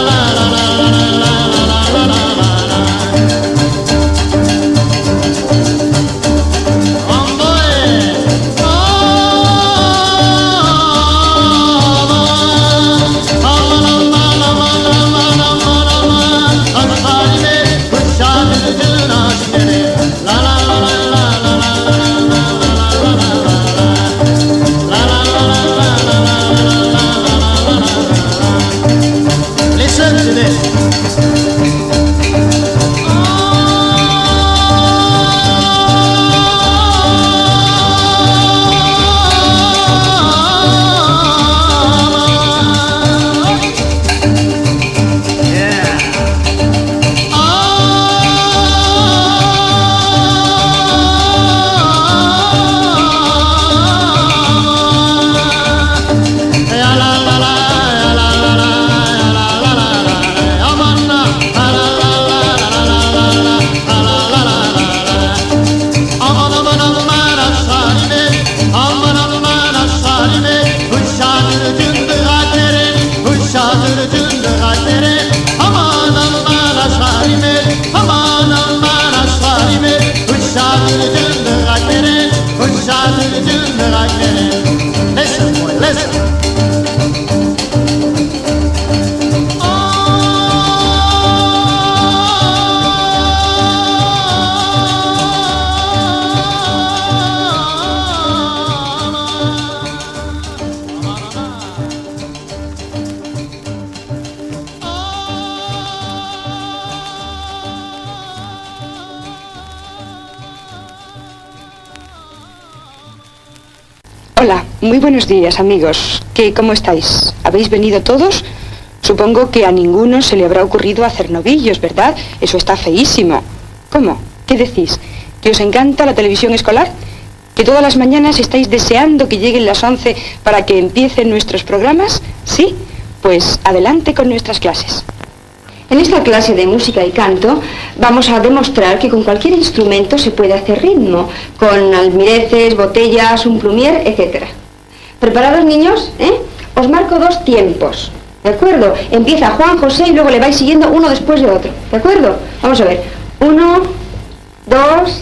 Hola, muy buenos días, amigos. ¿Qué, cómo estáis? ¿Habéis venido todos? Supongo que a ninguno se le habrá ocurrido hacer novillos, ¿verdad? Eso está feísimo. ¿Cómo? ¿Qué decís? ¿Que os encanta la televisión escolar? ¿Que todas las mañanas estáis deseando que lleguen las once para que empiecen nuestros programas? ¿Sí? Pues adelante con nuestras clases. En esta clase de música y canto vamos a demostrar que con cualquier instrumento se puede hacer ritmo, con almireces, botellas, un plumier, etcétera. ¿Preparados, niños? ¿Eh? Os marco dos tiempos, ¿de acuerdo? Empieza Juan José y luego le vais siguiendo uno después de otro, ¿de acuerdo? Vamos a ver. Uno, dos...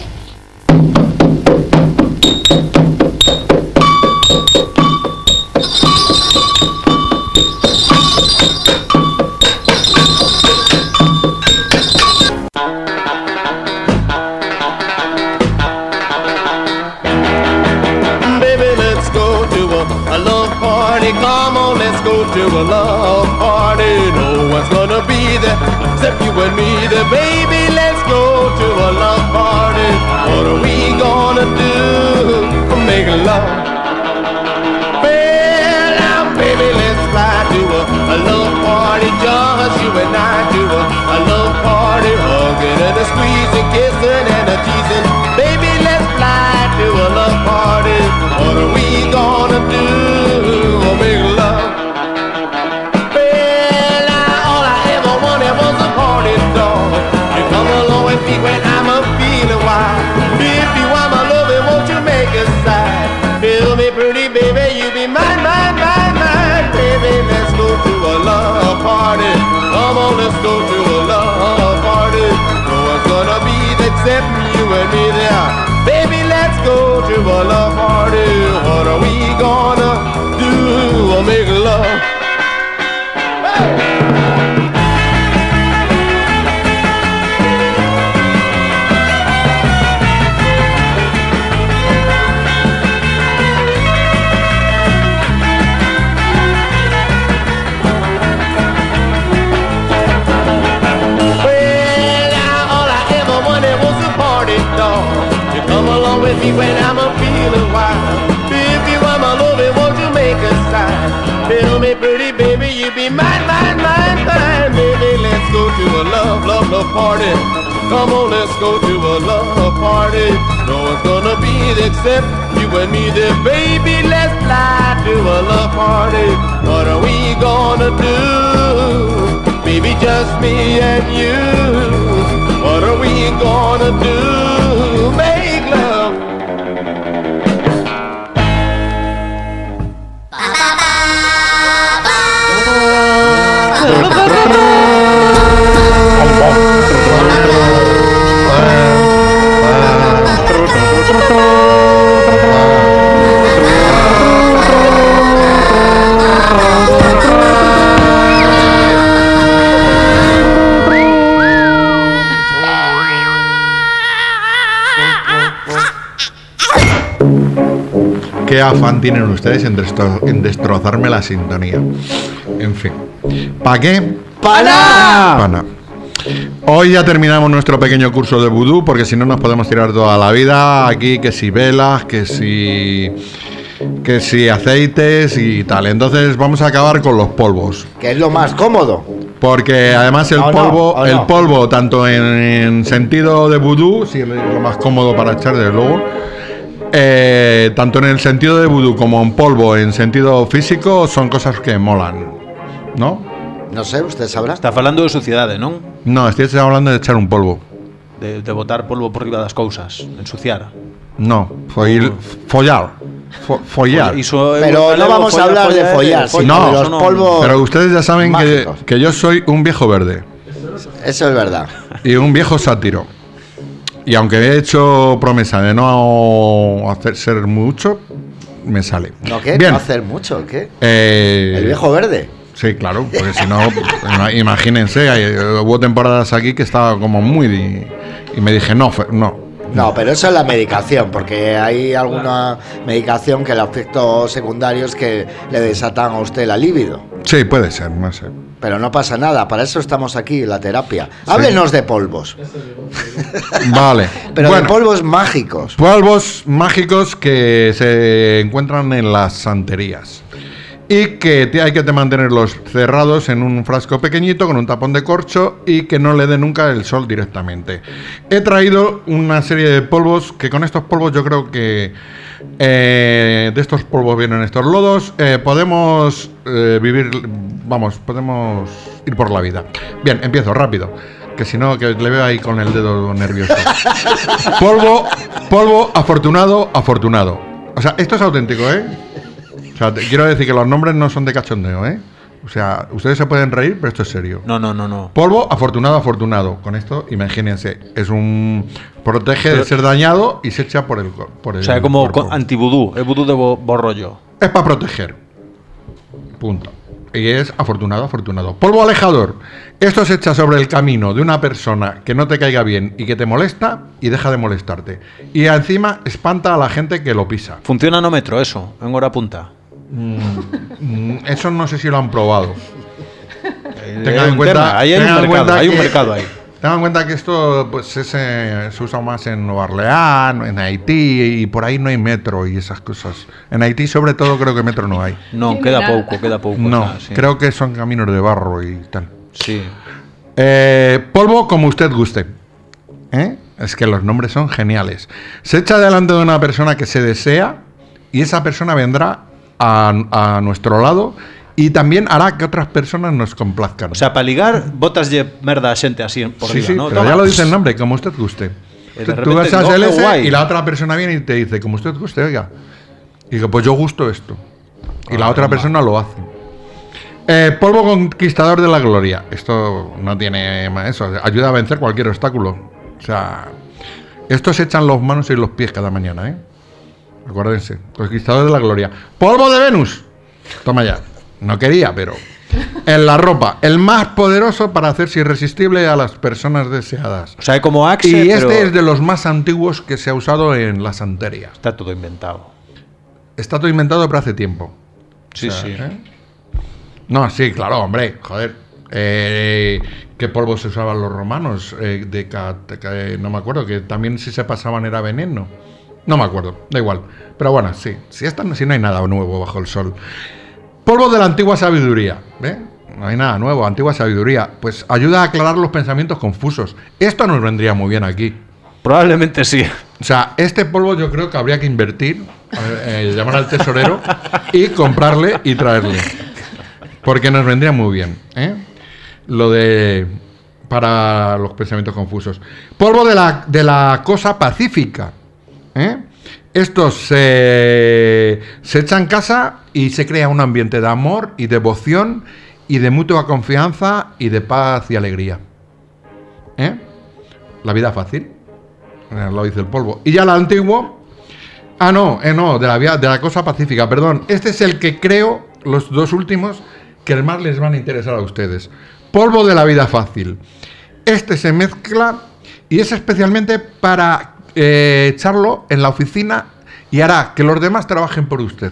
Come on, let's go to a love party. No one's gonna be there except you and me there. Baby, let's go to a love party. What are we gonna do? Make love. Well, now, baby, let's fly to a, a love party. Just you and I to a, a love party. Hugging and a squeezing, kissing and a teasing. Baby, let's fly to a love party. What are we gonna do? Make love. Well, now all I ever wanted was a party dog. You come along with me when I'm a feeling wild. If you want my loving, won't you make a sign? Tell me, pretty baby, you be mine, mine, mine, mine. Baby, let's go to a love party. Come on, let's go to a love party. No one's gonna be there except you and me there. Baby, let's go to a love party. What are we gonna do? We'll make love. Hey! Well, now all I ever wanted was a party dog. You come along with me when I'm a feeling wild. If you want my loving, won't you make a sign? Tell me, pretty baby, you be mine, mine, mine, mine. Baby, let's go to a love, love, love party. Come on, let's go to a love party. No one's gonna be there except you and me there. Baby, let's fly to a love party. What are we gonna do? Baby, just me and you. What are we gonna do? Make love. Qué afán tienen ustedes en, destro en destrozarme la sintonía. En fin. ¿Para qué? ¡Para! Para nada. Hoy ya terminamos nuestro pequeño curso de vudú, porque si no nos podemos tirar toda la vida aquí, que si velas, que si que si aceites y tal. Entonces vamos a acabar con los polvos. Que es lo más cómodo. Porque además el ¿O no? polvo, ¿O el no? polvo, tanto en, en sentido de vudú, si es lo más cómodo para echar, desde luego. Eh, tanto en el sentido de vudú como en polvo en sentido físico son cosas que molan, ¿no? No sé, usted sabrá. Está falando de suciedade, non? No, estoy hablando de echar un polvo. De, de botar polvo por riba das cousas, ensuciar. No, foil, follar. Fo, follar. Iso, Pero no vamos a hablar de follar, sino no, de los no, polvos. Pero ustedes ya saben que, mágicos. que yo soy un viejo verde. Eso es verdad. Y un viejo sátiro. Y aunque he hecho promesa de no hacer ser mucho, me sale. ¿No qué? Bien. ¿No hacer mucho? ¿Qué? Eh, ¿El viejo verde? Sí, claro, porque si no, imagínense, hay, hubo temporadas aquí que estaba como muy... Y me dije, no, fe- no. No, pero eso es la medicación, porque hay alguna medicación que el efecto secundario es que le desatan a usted la libido. Sí, puede ser, no sé. Pero no pasa nada, para eso estamos aquí, la terapia. Háblenos sí. de polvos. Vale. Pero bueno, de polvos mágicos. Polvos mágicos que se encuentran en las santerías. Y que hay que mantenerlos cerrados en un frasco pequeñito con un tapón de corcho y que no le dé nunca el sol directamente. He traído una serie de polvos que con estos polvos yo creo que eh, de estos polvos vienen estos lodos. Eh, podemos eh, vivir, vamos, podemos ir por la vida. Bien, empiezo rápido, que si no, que le veo ahí con el dedo nervioso. Polvo, polvo afortunado, afortunado. O sea, esto es auténtico, ¿eh? O sea, te, quiero decir que los nombres no son de cachondeo, ¿eh? O sea, ustedes se pueden reír, pero esto es serio. No, no, no, no. Polvo afortunado, afortunado. Con esto, imagínense, es un protege pero, de ser dañado y se echa por el por el O sea, como anti-vudú, el vudú de bo borro yo. Es para proteger. Punto. Y es afortunado, afortunado. Polvo alejador. Esto se echa sobre el camino de una persona que no te caiga bien y que te molesta y deja de molestarte. Y encima espanta a la gente que lo pisa. Funciona no metro eso, en hora punta. Mm, eso no sé si lo han probado. Eh, tengan en cuenta, ahí hay un mercado, hay un mercado ahí. Tengan en cuenta que esto pues ese, se usa más en Nueva Orleans, en Haití, y por ahí no hay metro y esas cosas. En Haití sobre todo creo que metro no hay. No, queda poco, queda poco. No, o sea, sí. Creo que son caminos de barro y tal. Sí. Eh, polvo como usted guste. ¿Eh? Es que los nombres son geniales. Se echa delante de una persona que se desea y esa persona vendrá a, a nuestro lado y también hará que otras personas nos complazcan. O sea, para ligar, botas de merda a gente así por sí, día, sí, ¿no? Pero ya lo dice el nombre, como usted guste. Eh, Tú vas a hacer ese y la otra persona viene y te dice, como usted guste, oiga. Y digo, pues yo gusto esto. Y ah, la otra persona lo hace. Eh, polvo conquistador de la gloria. Esto no tiene más eso. Ayuda a vencer cualquier obstáculo. O sea, estos se echan las manos y los pies cada mañana, ¿eh? Acuérdense. Conquistador de la gloria. Polvo de Venus. Toma ya. No quería, pero... En la ropa. El más poderoso para hacerse irresistible a las personas deseadas. O sea, como Axe, Y este pero... es de los más antiguos que se ha usado en la santería. Está todo inventado. Está todo inventado, pero hace tiempo. Sí, o sea, sí. ¿eh? No, sí, claro, hombre. Joder. Eh, ¿Qué polvo se usaban los romanos? Eh, de, de, no me acuerdo. Que también si se pasaban era veneno. No me acuerdo. Da igual. Pero bueno, sí. Si, esta, si no hay nada nuevo bajo el sol. Polvo de la antigua sabiduría. ¿Eh? No hay nada nuevo. Antigua sabiduría. Pues ayuda a aclarar los pensamientos confusos. Esto nos vendría muy bien aquí. Probablemente sí. O sea, este polvo yo creo que habría que invertir, eh, llamar al tesorero y comprarle y traerle. Porque nos vendría muy bien, ¿eh? Lo de... para los pensamientos confusos. Polvo de la, de la cosa pacífica, ¿eh? Estos se, se echa en casa y se crea un ambiente de amor y devoción y de mutua confianza y de paz y alegría. ¿Eh? La vida fácil. Lo dice el polvo. Y ya el antiguo. Ah, no, eh, no, de la, de la cosa pacífica, perdón. Este es el que creo, los dos últimos, que más les van a interesar a ustedes. Polvo de la vida fácil. Este se mezcla y es especialmente para eh, echarlo en la oficina y hará que los demás trabajen por usted.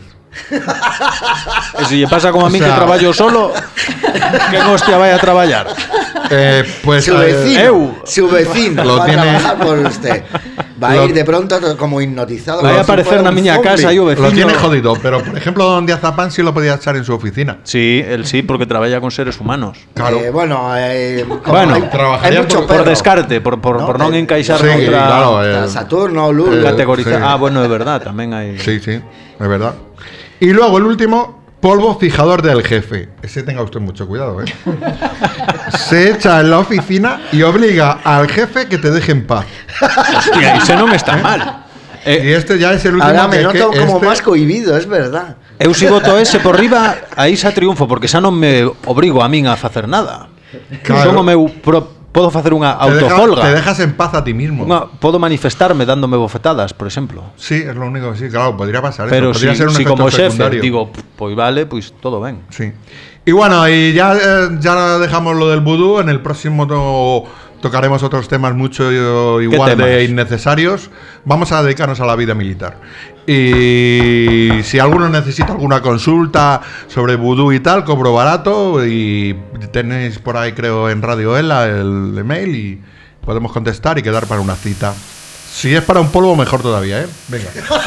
E si lle pasa como a mí, o sea, que traballo solo, que hostia vaya a traballar. Eh, pues su vecino, eh, eu, su vecino lo va tiene... a trabajar por usted. Va a lo... ir de pronto como hipnotizado. Va a aparecer na miña casa e o vecino. Lo tiene jodido, pero por ejemplo, don Diazapán sí lo podía echar en su oficina. Sí, él sí, porque traballa con seres humanos. Claro. Eh, bueno, eh, bueno, hay, trabajaría hay por, por descarte, por, por, ¿no? por non encaixar sí, noutra claro, eh, Saturno, Lula, eh, categorizar. Sí. Ah, bueno, é verdad, tamén hai. Sí, sí, é verdad. Y luego el último, polvo fijador del jefe. Ese tenga usted mucho cuidado, ¿eh? Se echa en la oficina y obliga al jefe que te deje en paz. Hostia, ese non está mal. Eh, y este ya es el último. Ahora me que, noto que como este... más cohibido, es verdad. Eu si voto ese por riba, aí xa triunfo, porque xa non me obrigo a min a facer nada. Claro. Son o meu pro... Podo facer unha te autofolga. Deja, te dejas en paz a ti mismo. Unha, podo manifestarme dándome bofetadas, por exemplo. Sí, es lo único que sí, claro, podría pasar Pero eso. Podría si, ser un si como xefe secundario. digo, pois vale, pois todo ben. Sí. Y bueno, y ya, eh, ya dejamos lo del vudú. En el próximo to, tocaremos otros temas mucho igual temas? de innecesarios. Vamos a dedicarnos a la vida militar. Y si alguno necesita alguna consulta sobre vudú y tal, cobro barato. Y tenéis por ahí, creo, en Radio Ela el email y podemos contestar y quedar para una cita. Si es para un polvo, mejor todavía, ¿eh? Venga.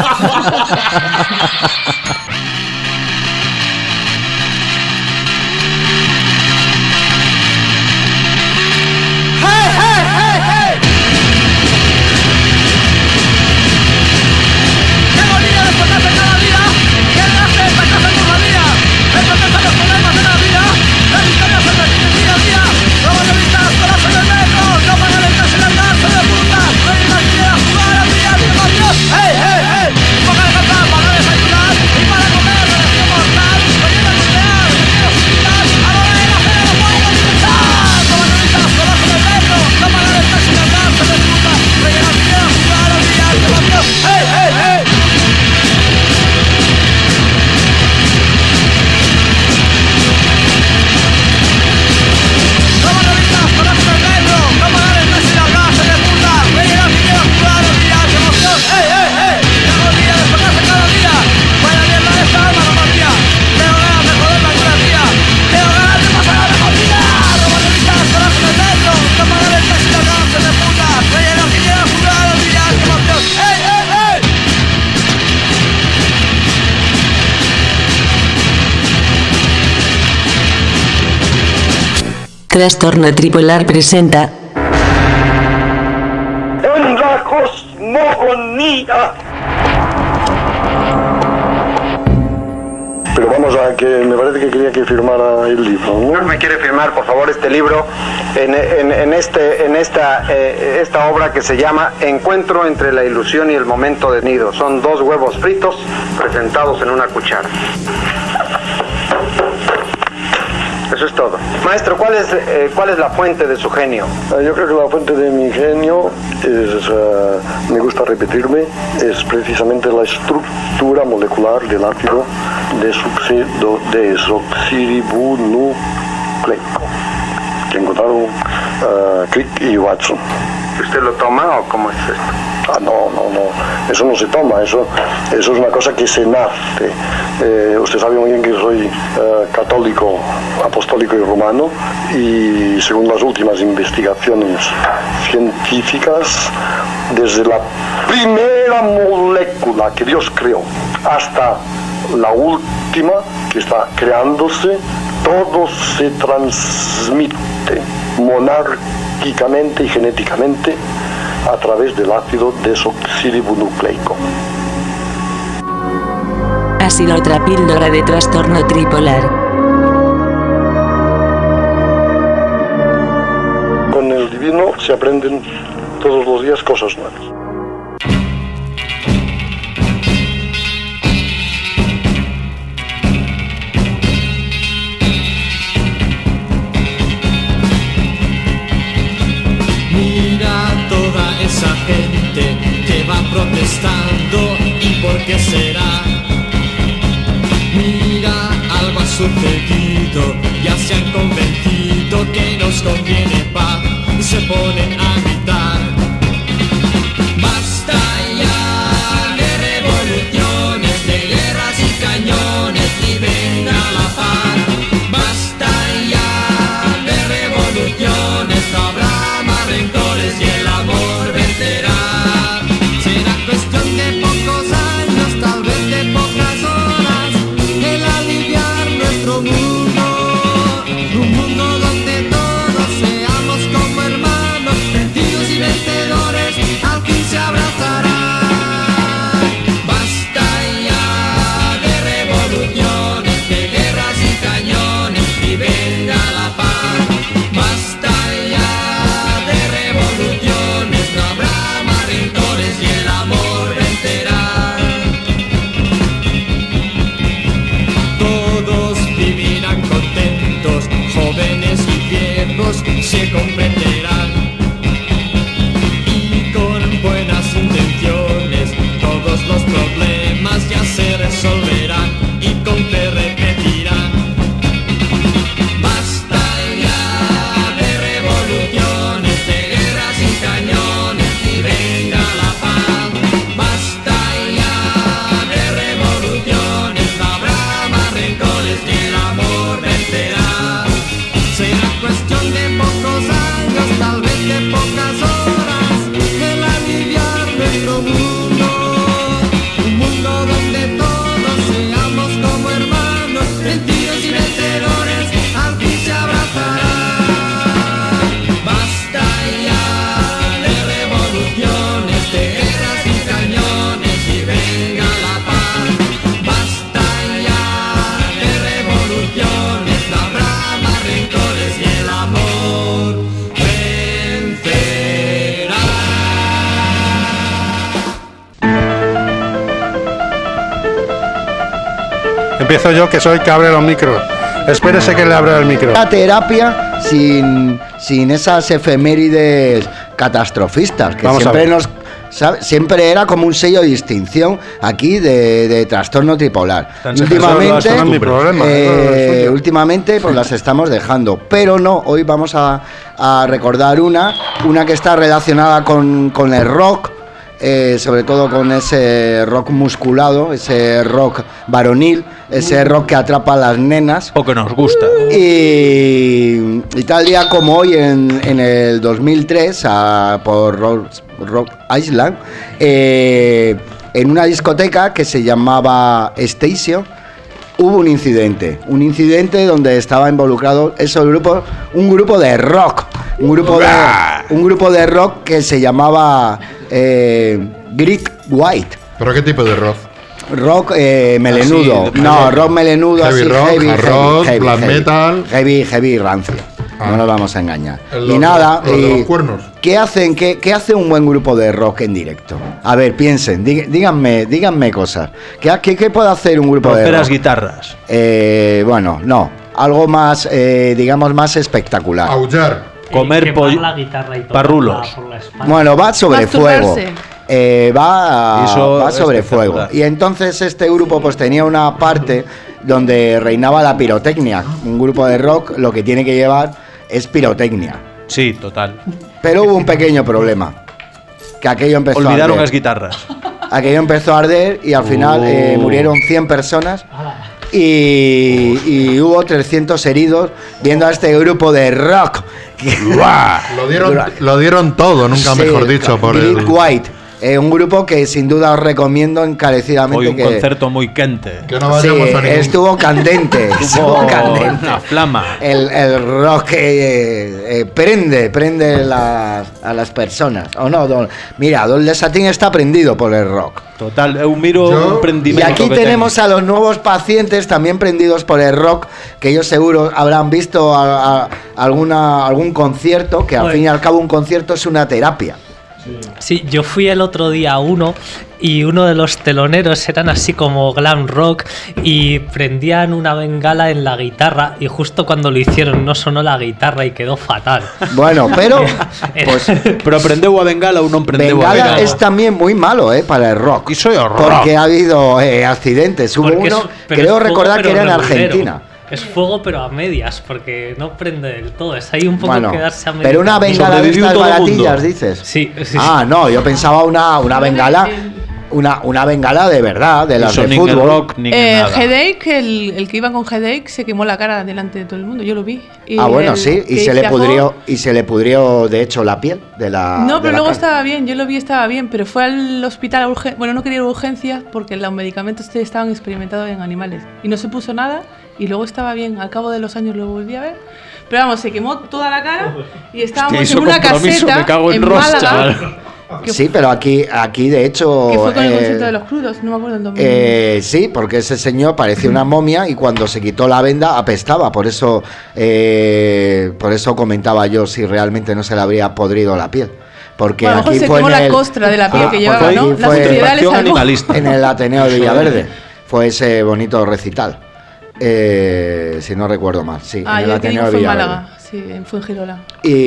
Trastorno Tripolar presenta En la cosmogonía. Pero vamos a que me parece que quería que firmara el libro, ¿no? ¿Me quiere firmar, por favor, este libro en, en, en, este, en esta, eh, esta obra que se llama Encuentro entre la ilusión y el momento de nido? Son dos huevos fritos presentados en una cuchara. Eso es todo. Maestro, ¿cuál es, eh, ¿cuál es la fuente de su genio? Uh, yo creo que la fuente de mi genio es, uh, me gusta repetirme, es precisamente la estructura molecular del ácido desoxirribonucleico que encontraron uh, Crick y Watson. ¿Usted lo toma o cómo es esto? Ah, no, no, no. Eso no se toma, eso, eso es una cosa que se nace. Eh, usted sabe muy bien que soy eh, católico, apostólico y romano, y según las últimas investigaciones científicas, desde la primera molécula que Dios creó hasta la última que está creándose, todo se transmite monárquicamente y genéticamente a través del ácido desoxirribonucleico. Ha sido otra píldora de trastorno tripolar. Con el divino se aprenden todos los días cosas nuevas. Esa gente que va protestando, ¿y por qué será? Mira, algo ha sucedido, ya se han convencido que nos conviene paz y se ponen a gritar. Basta ya de revoluciones, de guerras y cañones, y venga la paz. Basta ya de revoluciones, no habrá más rencores y el amor vencerá. Será cuestión de pocos años, tal vez de pocas horas, el aliviar nuestro mundo. Un mundo donde todos seamos como hermanos, vencidos y vencedores, al fin se abrazarán. Basta ya de revoluciones, de guerras y cañones, y venga la paz. Basta ya de revoluciones, no habrá más rencores y el amor vencerá. Todos vivirán contentos, jóvenes y viejos se comprenderán, y con buenas intenciones todos los problemas ya se resolverán y con fe repetirán. Basta ya de revoluciones, de Empiezo yo, que soy que abre los micros. Espérese que le abra el micro. La terapia sin, sin esas efemérides catastrofistas, que Vamos siempre nos... ¿sabe? Siempre era como un sello de distinción aquí de, de trastorno tripolar. Tan Últimamente, no es mi problema, eh, no es últimamente pues las estamos dejando, pero no, hoy vamos a, a recordar una, una que está relacionada con, con el rock, eh, sobre todo con ese rock musculado, ese rock varonil, ese rock que atrapa a las nenas. O que nos gusta. Y, y tal día como hoy, en, en el dos mil tres, a, por Rock, Rock Island, eh, en una discoteca que se llamaba Station, hubo un incidente. Un incidente donde estaba involucrado esos grupos, un grupo de rock. Un grupo de, un grupo de rock que se llamaba eh, Great White. ¿Pero qué tipo de rock? Rock eh, melenudo. Así, no, rock melenudo, heavy así rock, heavy, hard heavy, rock, heavy, black heavy, metal. Heavy, heavy rancio. Ah. No nos vamos a engañar. El- y los- nada, los de y los cuernos. ¿qué hacen? ¿Qué, qué hace un buen grupo de rock en directo? A ver, piensen, dí- díganme, díganme cosas. ¿Qué, qué, qué puede hacer un grupo de Romper rock? las guitarras. Eh, bueno, no. Algo más, eh, digamos, más espectacular. Aullar. Comer pollo. la guitarra y tocarla parrulos. por la espalda. Bueno, va sobre fuego. Masturbarse. Eh, va, Eso va es sobre espectacular. fuego. Y entonces este grupo pues tenía una parte donde reinaba la pirotecnia. Un grupo de rock lo que tiene que llevar es pirotecnia. Sí, total. Pero hubo un pequeño problema. Que aquello empezó a Olvidaron arder. las guitarras. Aquello empezó a arder y al final eh, Oh. murieron cien personas. Y, y hubo trescientos heridos viendo a este grupo de rock. Lo dieron, lo dieron todo, nunca Sí, mejor dicho, por Great el... White. Eh, un grupo que sin duda os recomiendo encarecidamente. Hoy un que, concerto muy quente. Que no sí, vayamos a ningún... estuvo candente. estuvo Tuvo candente. una flama. El, el rock eh, eh, prende, prende las, a las personas. ¿O no, Don? Mira, Don Lesatín está prendido por el rock. Total, eu miro Yo- un Y prendimiento aquí que tenemos ten. a los nuevos pacientes también prendidos por el rock, que ellos seguro habrán visto a- a- alguna, algún concierto, que al Oye. fin y al cabo un concierto es una terapia. Sí, yo fui el otro día a uno y uno de los teloneros eran así como glam rock y prendían una bengala en la guitarra y justo cuando lo hicieron no sonó la guitarra y quedó fatal. Bueno, pero pues Pero prendeu a bengala ou non prendeu a Bengala bengala. es también muy malo eh, para el rock. Iso é o rock. Porque ha habido eh, accidentes. Hubo Porque uno, es- pero creo es fuego, recordar que pero era en regulero. Argentina. Es fuego pero a medias, porque no prende del todo. Es ahí un poco Bueno, quedarse a medias. pero una bengala de sobrevivió estas todo el baratillas, mundo. dices. Sí, sí, sí. Ah, no, yo pensaba una, una bengala, una, una bengala de verdad, de las Iso de nin en fútbol. rock nin en Eh, nada. Headache, el, el que iba con Headache, se quemó la cara delante de todo el mundo. Yo lo vi. Y Ah, bueno, el sí, y que se le viajó- pudrió, y se le pudrió de hecho la piel de la. No, de pero la luego cara. estaba bien. Yo lo vi, estaba bien. Pero fue al hospital a urgen- Bueno, no quería ir a urgencias porque los medicamentos estaban experimentados en animales. Y no se puso nada. Y luego estaba bien. Al cabo de los años lo volví a ver. Pero vamos, se quemó toda la cara. Y estábamos Hostia, en hizo una compromiso, caseta me cago en en Ross, Málaga. chaval. que Sí, pero aquí, aquí de hecho. Que fue con el eh, concierto de los crudos. No me acuerdo en dos mil. Eh, sí, porque ese señor parecía una momia y cuando se quitó la venda apestaba, por eso, eh, por eso comentaba yo si realmente no se le habría podrido la piel. Porque A lo mejor aquí se fue quemó en la el, costra de la piel Ah, que porque llevaba, aquí ¿no? La fue sociedad le salvó. animalista. en el Ateneo de Villaverde. Fue ese bonito recital. Eh, si no recuerdo mal, sí, Ah, en el yo te digo Ateneo de fue en Villaverde. Málaga. Sí, fue en Girola.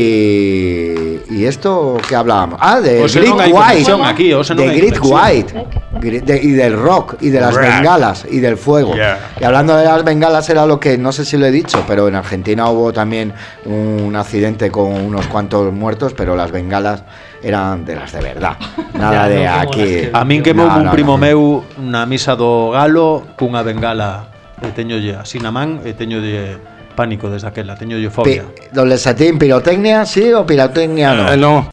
Y, y esto que hablábamos, ah, de O sea, Great non hai White, conexión aquí, o sea, non de hai Great conexión. White, Gre- de- y del rock y de las Rock. bengalas y del fuego. Yeah. Y hablando de las bengalas era lo que no sé si lo he dicho, pero en Argentina hubo también un accidente con unos cuantos muertos, pero las bengalas eran de las de verdad, nada Ya, de no como aquí. las que- A min quemou No, un no, primo no. meu na misa do Galo cunha bengala e teñolle así na man e teñolle pánico desde aquela, teñolle Pi- fobia. Don Lesatín, pirotecnia sí o pirotecnia no. Eh, no.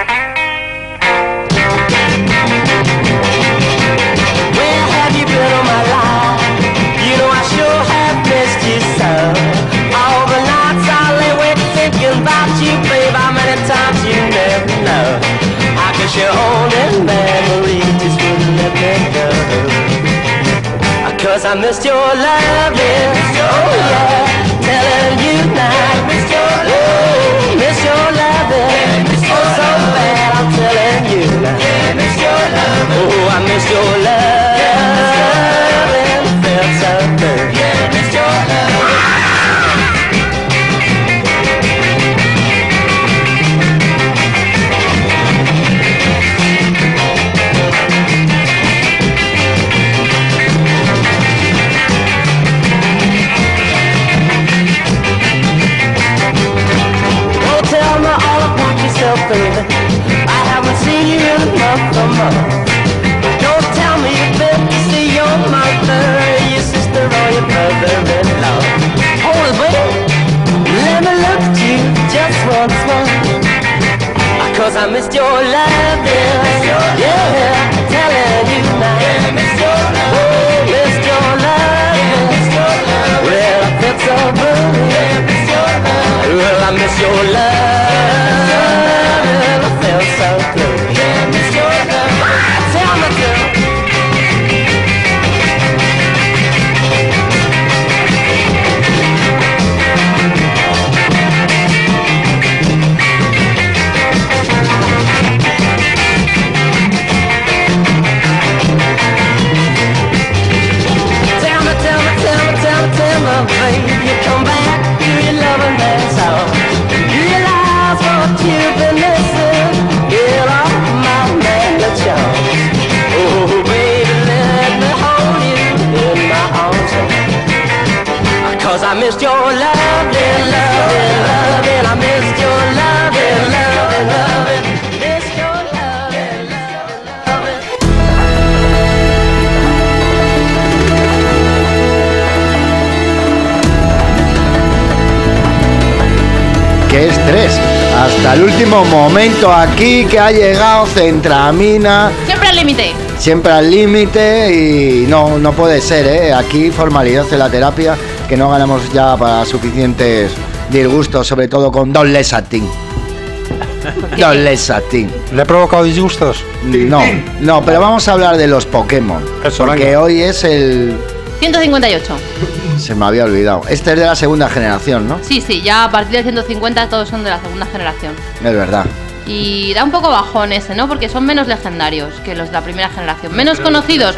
Where have you been all my life? You know I sure have missed you so. All the nights I lay awake thinking about you, babe. How many times you never know. I guess your only memory just wouldn't let me go. Cause I missed your loving, oh yeah. Telling you now, miss your love, miss your loving, oh so bad. I'm telling you now, miss your love, oh I miss your love, and felt so good. missed your love, yeah, yeah, I'm telling you now. Yeah, missed your love, oh, missed your love, yeah, missed your love. Well, I felt so blue, yeah, missed your love. Well, I miss your love, well, I felt so blue, yeah, missed your love. Tell me, girl. Baby, you come back to your loving that's all. Realize what you've been missing. Get off my manly charms. Oh, baby, let me hold you in my arms. Cause I missed your love, and love, and love, and I missed your love, and love, and love, and missed your love, and love, and love. ¡Qué estrés! Hasta el último momento aquí que ha llegado Centramina. Siempre al límite. Siempre al límite y no, no puede ser, ¿eh? Aquí formalidad en la terapia, que no ganamos ya para suficientes disgustos, sobre todo con Don Lesatín. Don Lesatín. ¿Le he provocado disgustos? No, no, pero vamos a hablar de los Pokémon. Eso, porque venga. hoy es el... ciento cincuenta y ocho. Se me había olvidado. Este es de la segunda generación, ¿no? Sí, sí, ya a partir del ciento cincuenta todos son de la segunda generación. Es verdad. Y da un poco bajón ese, ¿no? Porque son menos legendarios que los de la primera generación. Menos conocidos,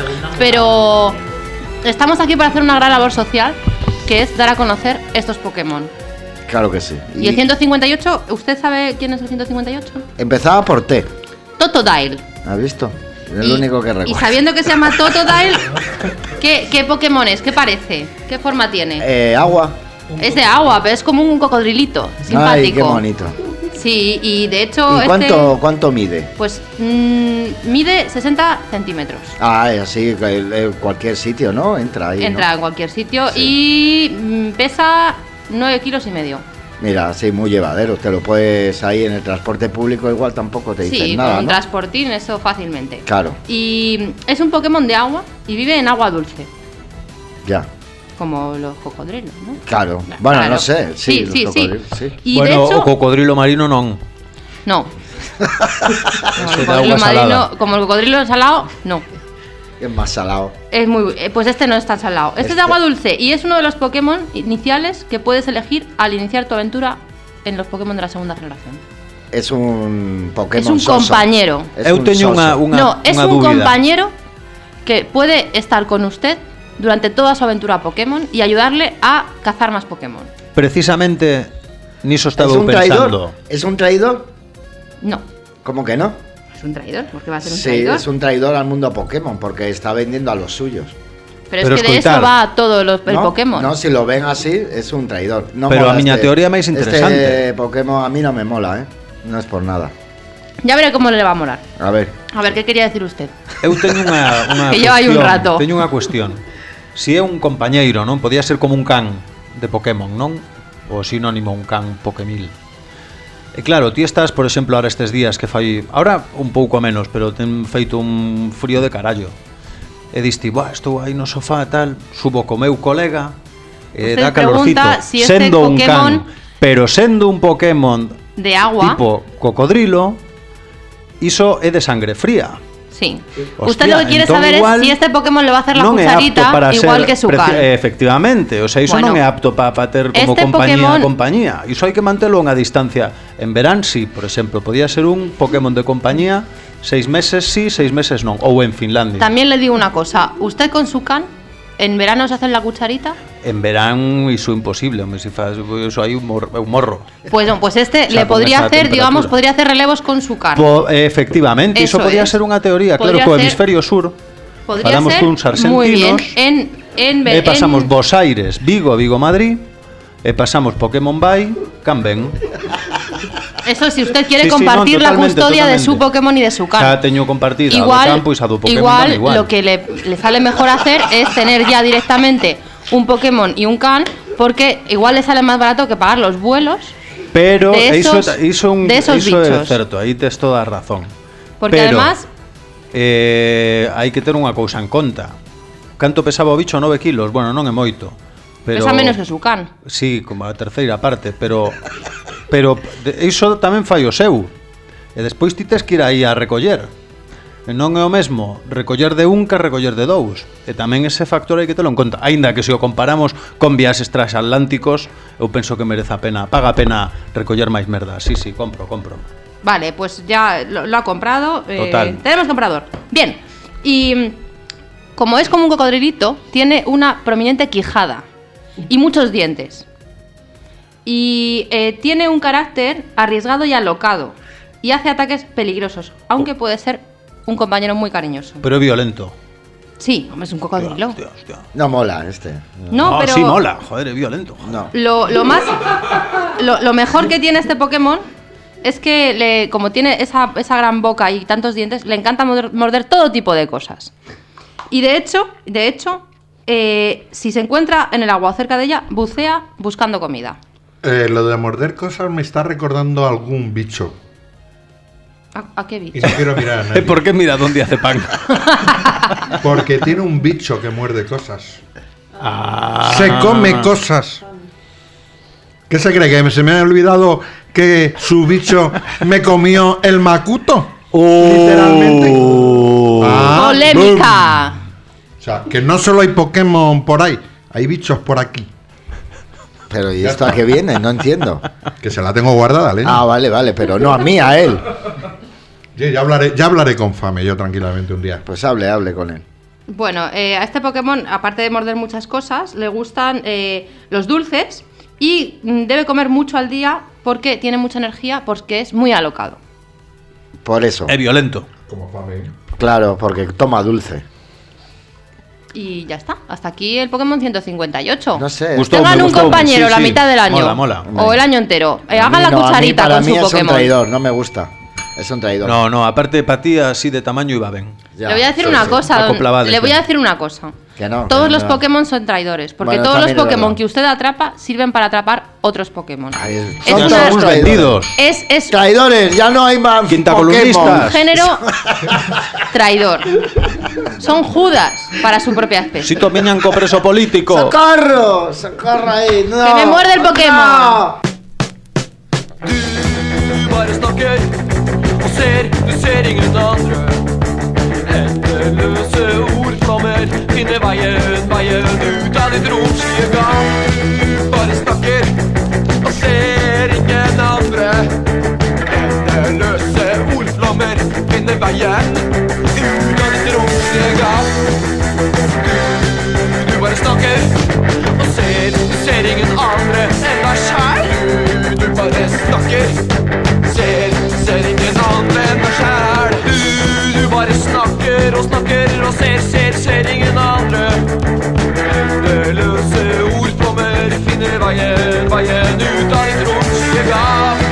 pero estamos aquí para hacer una gran labor social, que es dar a conocer estos Pokémon. Claro que sí. Y, y el ciento cincuenta y ocho, ¿usted sabe quién es el ciento cincuenta y ocho? Empezaba por T. Totodile. ¿Has visto? Es y, lo único que recuerdo. Y sabiendo que se llama Totodile, ¿qué, ¿qué Pokémon es? ¿Qué parece? ¿Qué forma tiene? Eh, agua. Es de agua, pero es como un cocodrilito, simpático. Ay, qué bonito. Sí, y de hecho... ¿Y cuánto, este, cuánto mide? Pues mmm, mide sesenta centímetros. Ah, así, en cualquier sitio, ¿no? Entra ahí, Entra ¿no? en cualquier sitio Sí. y mm, pesa nueve kilos y medio. Mira, sí, muy llevadero. Te lo puedes ahí en el transporte público, igual tampoco te dicen Sí, nada, con un ¿no? transportín, eso fácilmente. Claro, Y es un Pokémon de agua y vive en agua dulce, ya, como los cocodrilos, ¿no? claro. Bueno, Claro. no sé, sí, Sí, los sí, sí. cocodrilos, sí. Y bueno, de hecho, o cocodrilo marino non. no. Ese Como de el agua cocodrilo salada. marino, como el cocodrilo salado, no. Es más salado. Es muy, eh, pues este no es tan salado. Este, Este- es de agua dulce y es uno de los Pokémon iniciales que puedes elegir al iniciar tu aventura en los Pokémon de la segunda generación. Es un Pokémon Es un soso. compañero. Es Eu un teño soso. unha, unha, no, es unha un dúbida. compañero que puede estar con usted durante toda su aventura Pokémon y ayudarle a cazar más Pokémon. Precisamente niso estaba ¿Es un pensando. traidor? ¿Es un traidor? No, ¿Cómo que no? es un traidor, porque va a ser un Sí, traidor. es un traidor al mundo Pokémon porque está vendiendo a los suyos. Pero, Pero es que de escoitar. eso va todo los, el ¿No? Pokémon. No, si lo ven así, es un traidor. No Pero mola a miña este- teoría máis interesante. Este Pokémon a mí no me mola, ¿eh? No es por nada. Ya veré cómo le va a molar. A ver. A ver, ¿qué quería decir usted? Eu teño unha, unha Que lleva aí un cuestión, rato. Teño unha cuestión. Si é un compañeiro, non? Podía ser como un can de Pokémon, non? O sinónimo un can Pokémil. E claro, ti estás, por exemplo, ahora estes días que fai... Ahora un pouco menos, pero ten feito un frío de carallo. E diste, buah, estou aí no sofá tal, subo co meu colega, e Usted dá calorcito. pregunta si este sendo un Pokémon- can, pero sendo un Pokémon De agua. tipo cocodrilo, iso é de sangre fría. Sí. Hostia, Usted lo que quiere entón saber igual es si este Pokémon le va a hacer la non é apto cucharita para igual ser que su preci- can. Efectivamente, o sea, iso Bueno, non é apto para pa ter como este compañía Pokémon- compañía. Iso hai que mantelo a unha distancia. En verán, sí, por exemplo, podía ser un Pokémon de compañía, seis meses sí, seis meses non, ou en Finlandia. También le digo una cosa, usted con su can, en verano se hace la cucharita, En verán iso imposible, home, se faz iso hai un, mor, un morro. pues no, pues este O sea, le con podría esa hacer, digamos, temperatura. podría hacer relevos con su can. Po, efectivamente, iso Eso podía es. ser unha teoría, claro, Podría co ser- hemisferio sur. Podría Paramos ser cuns muy bien argentinos. en en, E en pasamos Bos Aires, Vigo, Vigo, Madrid. E pasamos Pokémon Bay, Camben. Eso si usted quiere Sí, sí, compartir no, la totalmente, custodia de totalmente. su Pokémon y de su can. Xa teño compartida igual, a do campo e a do Pokémon igual, dame igual. lo que le, le sale mejor hacer es tener ya directamente un Pokémon y un can, porque igual le sale más barato que pagar los vuelos Pero de esos, iso, iso, un, de esos iso é bichos. certo, aí tes toda a razón. Porque Pero, además... eh, hai que ter unha cousa en conta. Canto pesaba o bicho? nove kilos? Bueno, non é moito. Pero, pesa menos que su can. Sí, como a terceira parte, pero pero de- iso tamén fai o seu. E despois ti tes que ir aí a recoller. E non é o mesmo recoller de un que recoller de dous. E tamén ese factor hai que telo en conta. Aínda que se o comparamos con viaxes transatlánticos, eu penso que merece a pena, paga a pena recoller máis merda. Sí, sí, compro, compro. Vale, pues ya lo, lo ha comprado. eh, Total. Tenemos comprador. Bien. Y mm, como es como un cocodrilito, tiene una prominente quijada y muchos dientes. Y eh, tiene un carácter arriesgado y alocado. Y hace ataques peligrosos, aunque puede ser un compañero muy cariñoso. Pero é violento. Sí, hombre, es un cocodrilo. No mola este. No, pero- sí mola, joder, é violento. No. Lo, lo más. Lo, lo mejor que tiene este Pokémon es que, le, como tiene esa, esa gran boca y tantos dientes, le encanta morder, morder todo tipo de cosas. Y de hecho, de hecho, eh, si se encuentra en el agua o cerca de ella, bucea buscando comida. Eh, lo de morder cosas me está recordando a algún bicho. ¿A, a qué bicho? Y no quiero mirar a nadie. ¿Por qué mira dónde hace pan? Porque tiene un bicho que muerde cosas. Ah. Se come cosas. ¿Qué se cree? ¿Que se me ha olvidado que su bicho me comió el macuto? Literalmente. Ah, ¡Polémica! boom. O sea, que no solo hay Pokémon por ahí, hay bichos por aquí. Pero ¿y esto a qué viene? No entiendo. Que se la tengo guardada, Leño. Ah, vale, vale, pero no a mí, a él. Sí, ya hablaré, ya hablaré con Fame yo tranquilamente un día. Pues hable, hable con él. Bueno, eh, a este Pokémon, aparte de morder muchas cosas, le gustan eh, los dulces y mm, debe comer mucho al día porque tiene mucha energía, porque es muy alocado. Por eso. Es violento. Como Fame. Claro, porque toma dulce. Y ya está. Hasta aquí el Pokémon ciento cincuenta y ocho. No sé. Gustó, Tengan me un gustó. compañero Sí, la sí. mitad del año. Mola, mola. O el año entero. Eh, A hagan mí la no, a mí cucharita para con mí su es un Pokémon. traidor, no me gusta. Es un traidor. No, no, aparte para ti así de tamaño iba ben. Ya, Le voy a decir sí, una sí. cosa. don- Acoplabades, Le voy a bien. decir una cosa. Que no, Todos que los no. Pokémon son traidores, porque Bueno, todos los también es Pokémon verdad. que usted atrapa sirven para atrapar otros Pokémon. Ay, es- Es son una- todos unos traidores. vendidos. Es, es Traidores, ya no hay más Quinta Pokémon. columnistas. género traidor. Son Judas para su propia especie. Si tomiñan co preso político. ¡Socorro! ¡Socorro ahí! ¡No! ¡Que me muerde el Pokémon! ¡No! Du bare snakker og ser, du ser ingen andre. Endeløse ordflommer finner veien, veien ut av ditt romslige gang. Du bare snakker og ser ingen andre. Endeløse ordflommer finner veien ut av ditt romslige gang. Du, du bare snakker og ser, du ser ingen andre enn deg selv. Du, du bare snakker, ser, ser ingen andre enn deg selv. Du, du bare snakker og snakker og ser, ser, ser ingen andre. Endeløse ordflommer finner veien, veien ut av ditt romslige gap.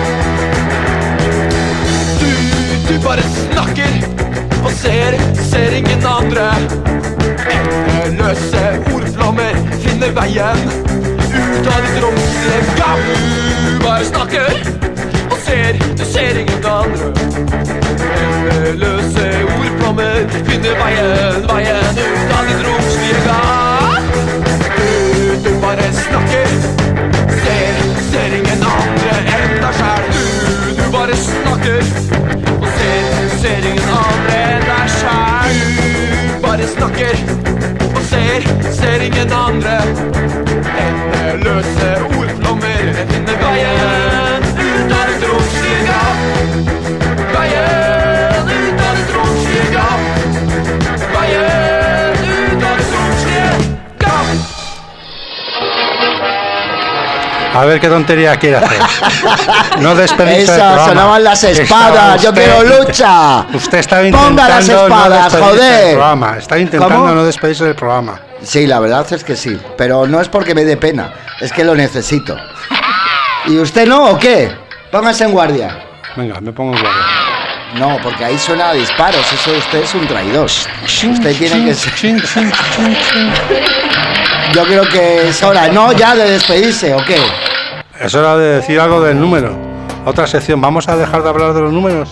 Du, du bare snakker og ser, ser ingen andre. Endeløse ordflommer finner veien ut av ditt romslige gap. Du bare snakker og ser, du ser ingen andre. Endeløse ordflommer finner veien, veien ut av ditt romslige gap. Du, du bare snakker, ser, ser ingen andre enn deg selv. Du, du bare snakker og ser, ser ingen andre enn deg selv. Du bare snakker og ser, ser ingen andre. Endeløse ordflommer finner veien ut av ditt romslige gap. Veien ut av ditt romslige gap. Veien ut av ditt romslige gap. A ver qué tontería quiere hacer. No despedirse del Esas programa. sonaban las espadas. Estaba Yo usted- quiero lucha. Usted estaba Ponga intentando las espadas, no despedirse joder. del programa. Está intentando ¿Cómo? no despedirse del programa. Sí, la verdad es que sí. Pero no es porque me dé pena. Es que lo necesito. ¿Y usted no o qué? Póngase en guardia. Venga, me pongo en guardia. No, porque ahí suena a disparos. Eso usted es un traidor. Usted tiene que ser... Yo creo que es hora, no ya de despedirse, ¿o qué? Es hora de decir algo del número. Otra sección. ¿Vamos a dejar de hablar de los números?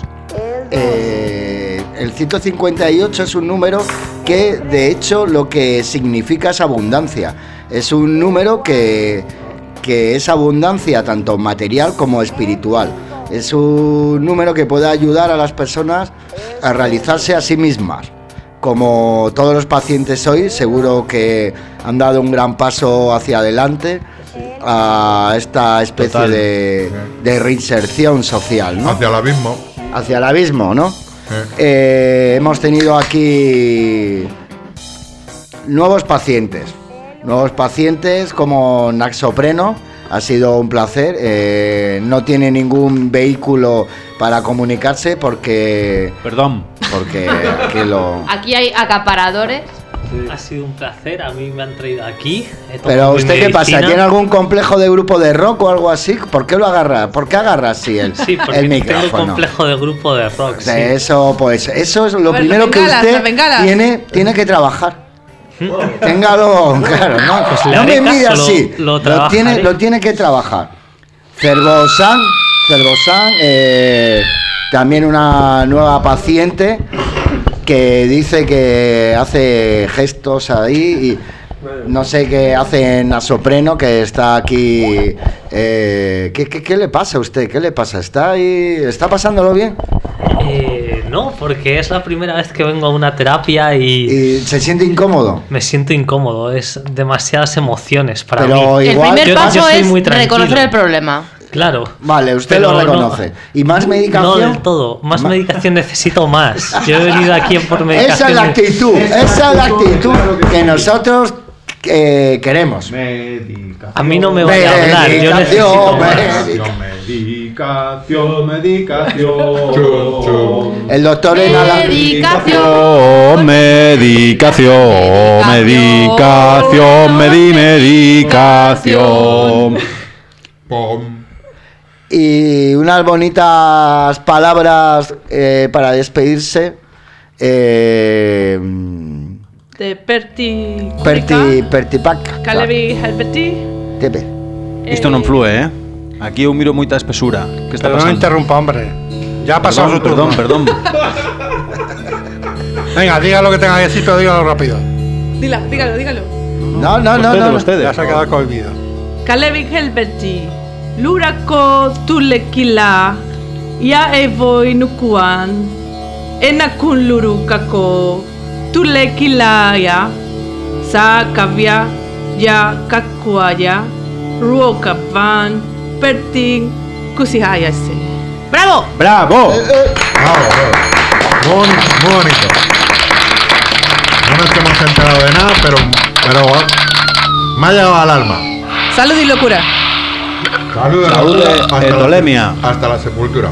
Eh, el ciento cincuenta y ocho es un número que, de hecho, lo que significa es abundancia. Es un número que, que es abundancia tanto material como espiritual. Es un número que puede ayudar a las personas a realizarse a sí mismas. Como todos los pacientes hoy, seguro que han dado un gran paso hacia adelante a esta especie de, de reinserción social, ¿no? Hacia el abismo. Hacia el abismo, ¿no? Eh. Eh, hemos tenido aquí nuevos pacientes. Nuevos pacientes como Naxopreno. Ha sido un placer. Eh, no tiene ningún vehículo para comunicarse porque... Perdón. Porque aquí lo... Aquí hay acaparadores. Ha sido un placer, a mí me han traído aquí. he tomado Pero mi usted qué pasa, medicina. ¿tiene algún complejo de grupo de rock o algo así? ¿Por qué lo agarra? ¿Por qué agarra así el, Sí, porque el tengo micrófono? complejo de grupo de rock. Sí. De eso, pues, eso es lo A ver, primero las que bengalas, usted las bengalas. tiene, tiene que trabajar. Téngalo, claro, no, Pues le no haré me mire caso, así. lo- lo Lo, trabajaré. tiene, lo tiene que trabajar. Cervosan, Cervosan, eh, también una nueva paciente que dice que hace gestos ahí y no sé qué hace Nasopreno, que está aquí. Eh, ¿qué, qué, qué le pasa a usted? ¿Qué le pasa? ¿Está ahí? ¿Está pasándolo bien? Eh, no, porque es la primera vez que vengo a una terapia y... ¿Y se siente incómodo? Me siento incómodo, es demasiadas emociones para Pero mí. igual- El primer Yo- yo paso soy es muy tranquilo. reconocer el problema. Claro. Vale, usted Pero lo no- reconoce. ¿Y más No medicación? del todo, más Ma- medicación necesito más. Yo he venido aquí por medicación. Esa es la actitud, esa es la actitud que nosotros eh, queremos. A mí no me vaya a hablar, yo necesito más. Medicación, medicación. El doctor en la... Medicación, medicación, medicación, medi, medicación. Y unas bonitas palabras eh, para despedirse. Eh, De Perti. Perti, Pertipac. Calevi Helveti. Tepe. Isto non flúe, eh? Aquí eu miro moita espesura. Que está Pero no pasando? interrumpa, hombre. Ya ha pasado su turno. Perdón, perdón. Venga, diga lo que tenga que decir, pero dígalo rápido. Dila, dígalo, dígalo. No, no, no, no. Ya se ha quedado cohibido. Calevi Helveti. Lurako tulekila. Ya evoi nukuan. Enakun lurukako. Tulekilaya. Sa kavya. Ya kakuaya. Ruokavan. Pertin. Kusihayase. ¡Bravo! ¡Bravo! Muy, muy bonito. No nos hemos enterado de nada, pero, pero me ha llegado al alma. Salud y locura. Salud, de Salud locura de hasta la- endolemia. hasta la sepultura.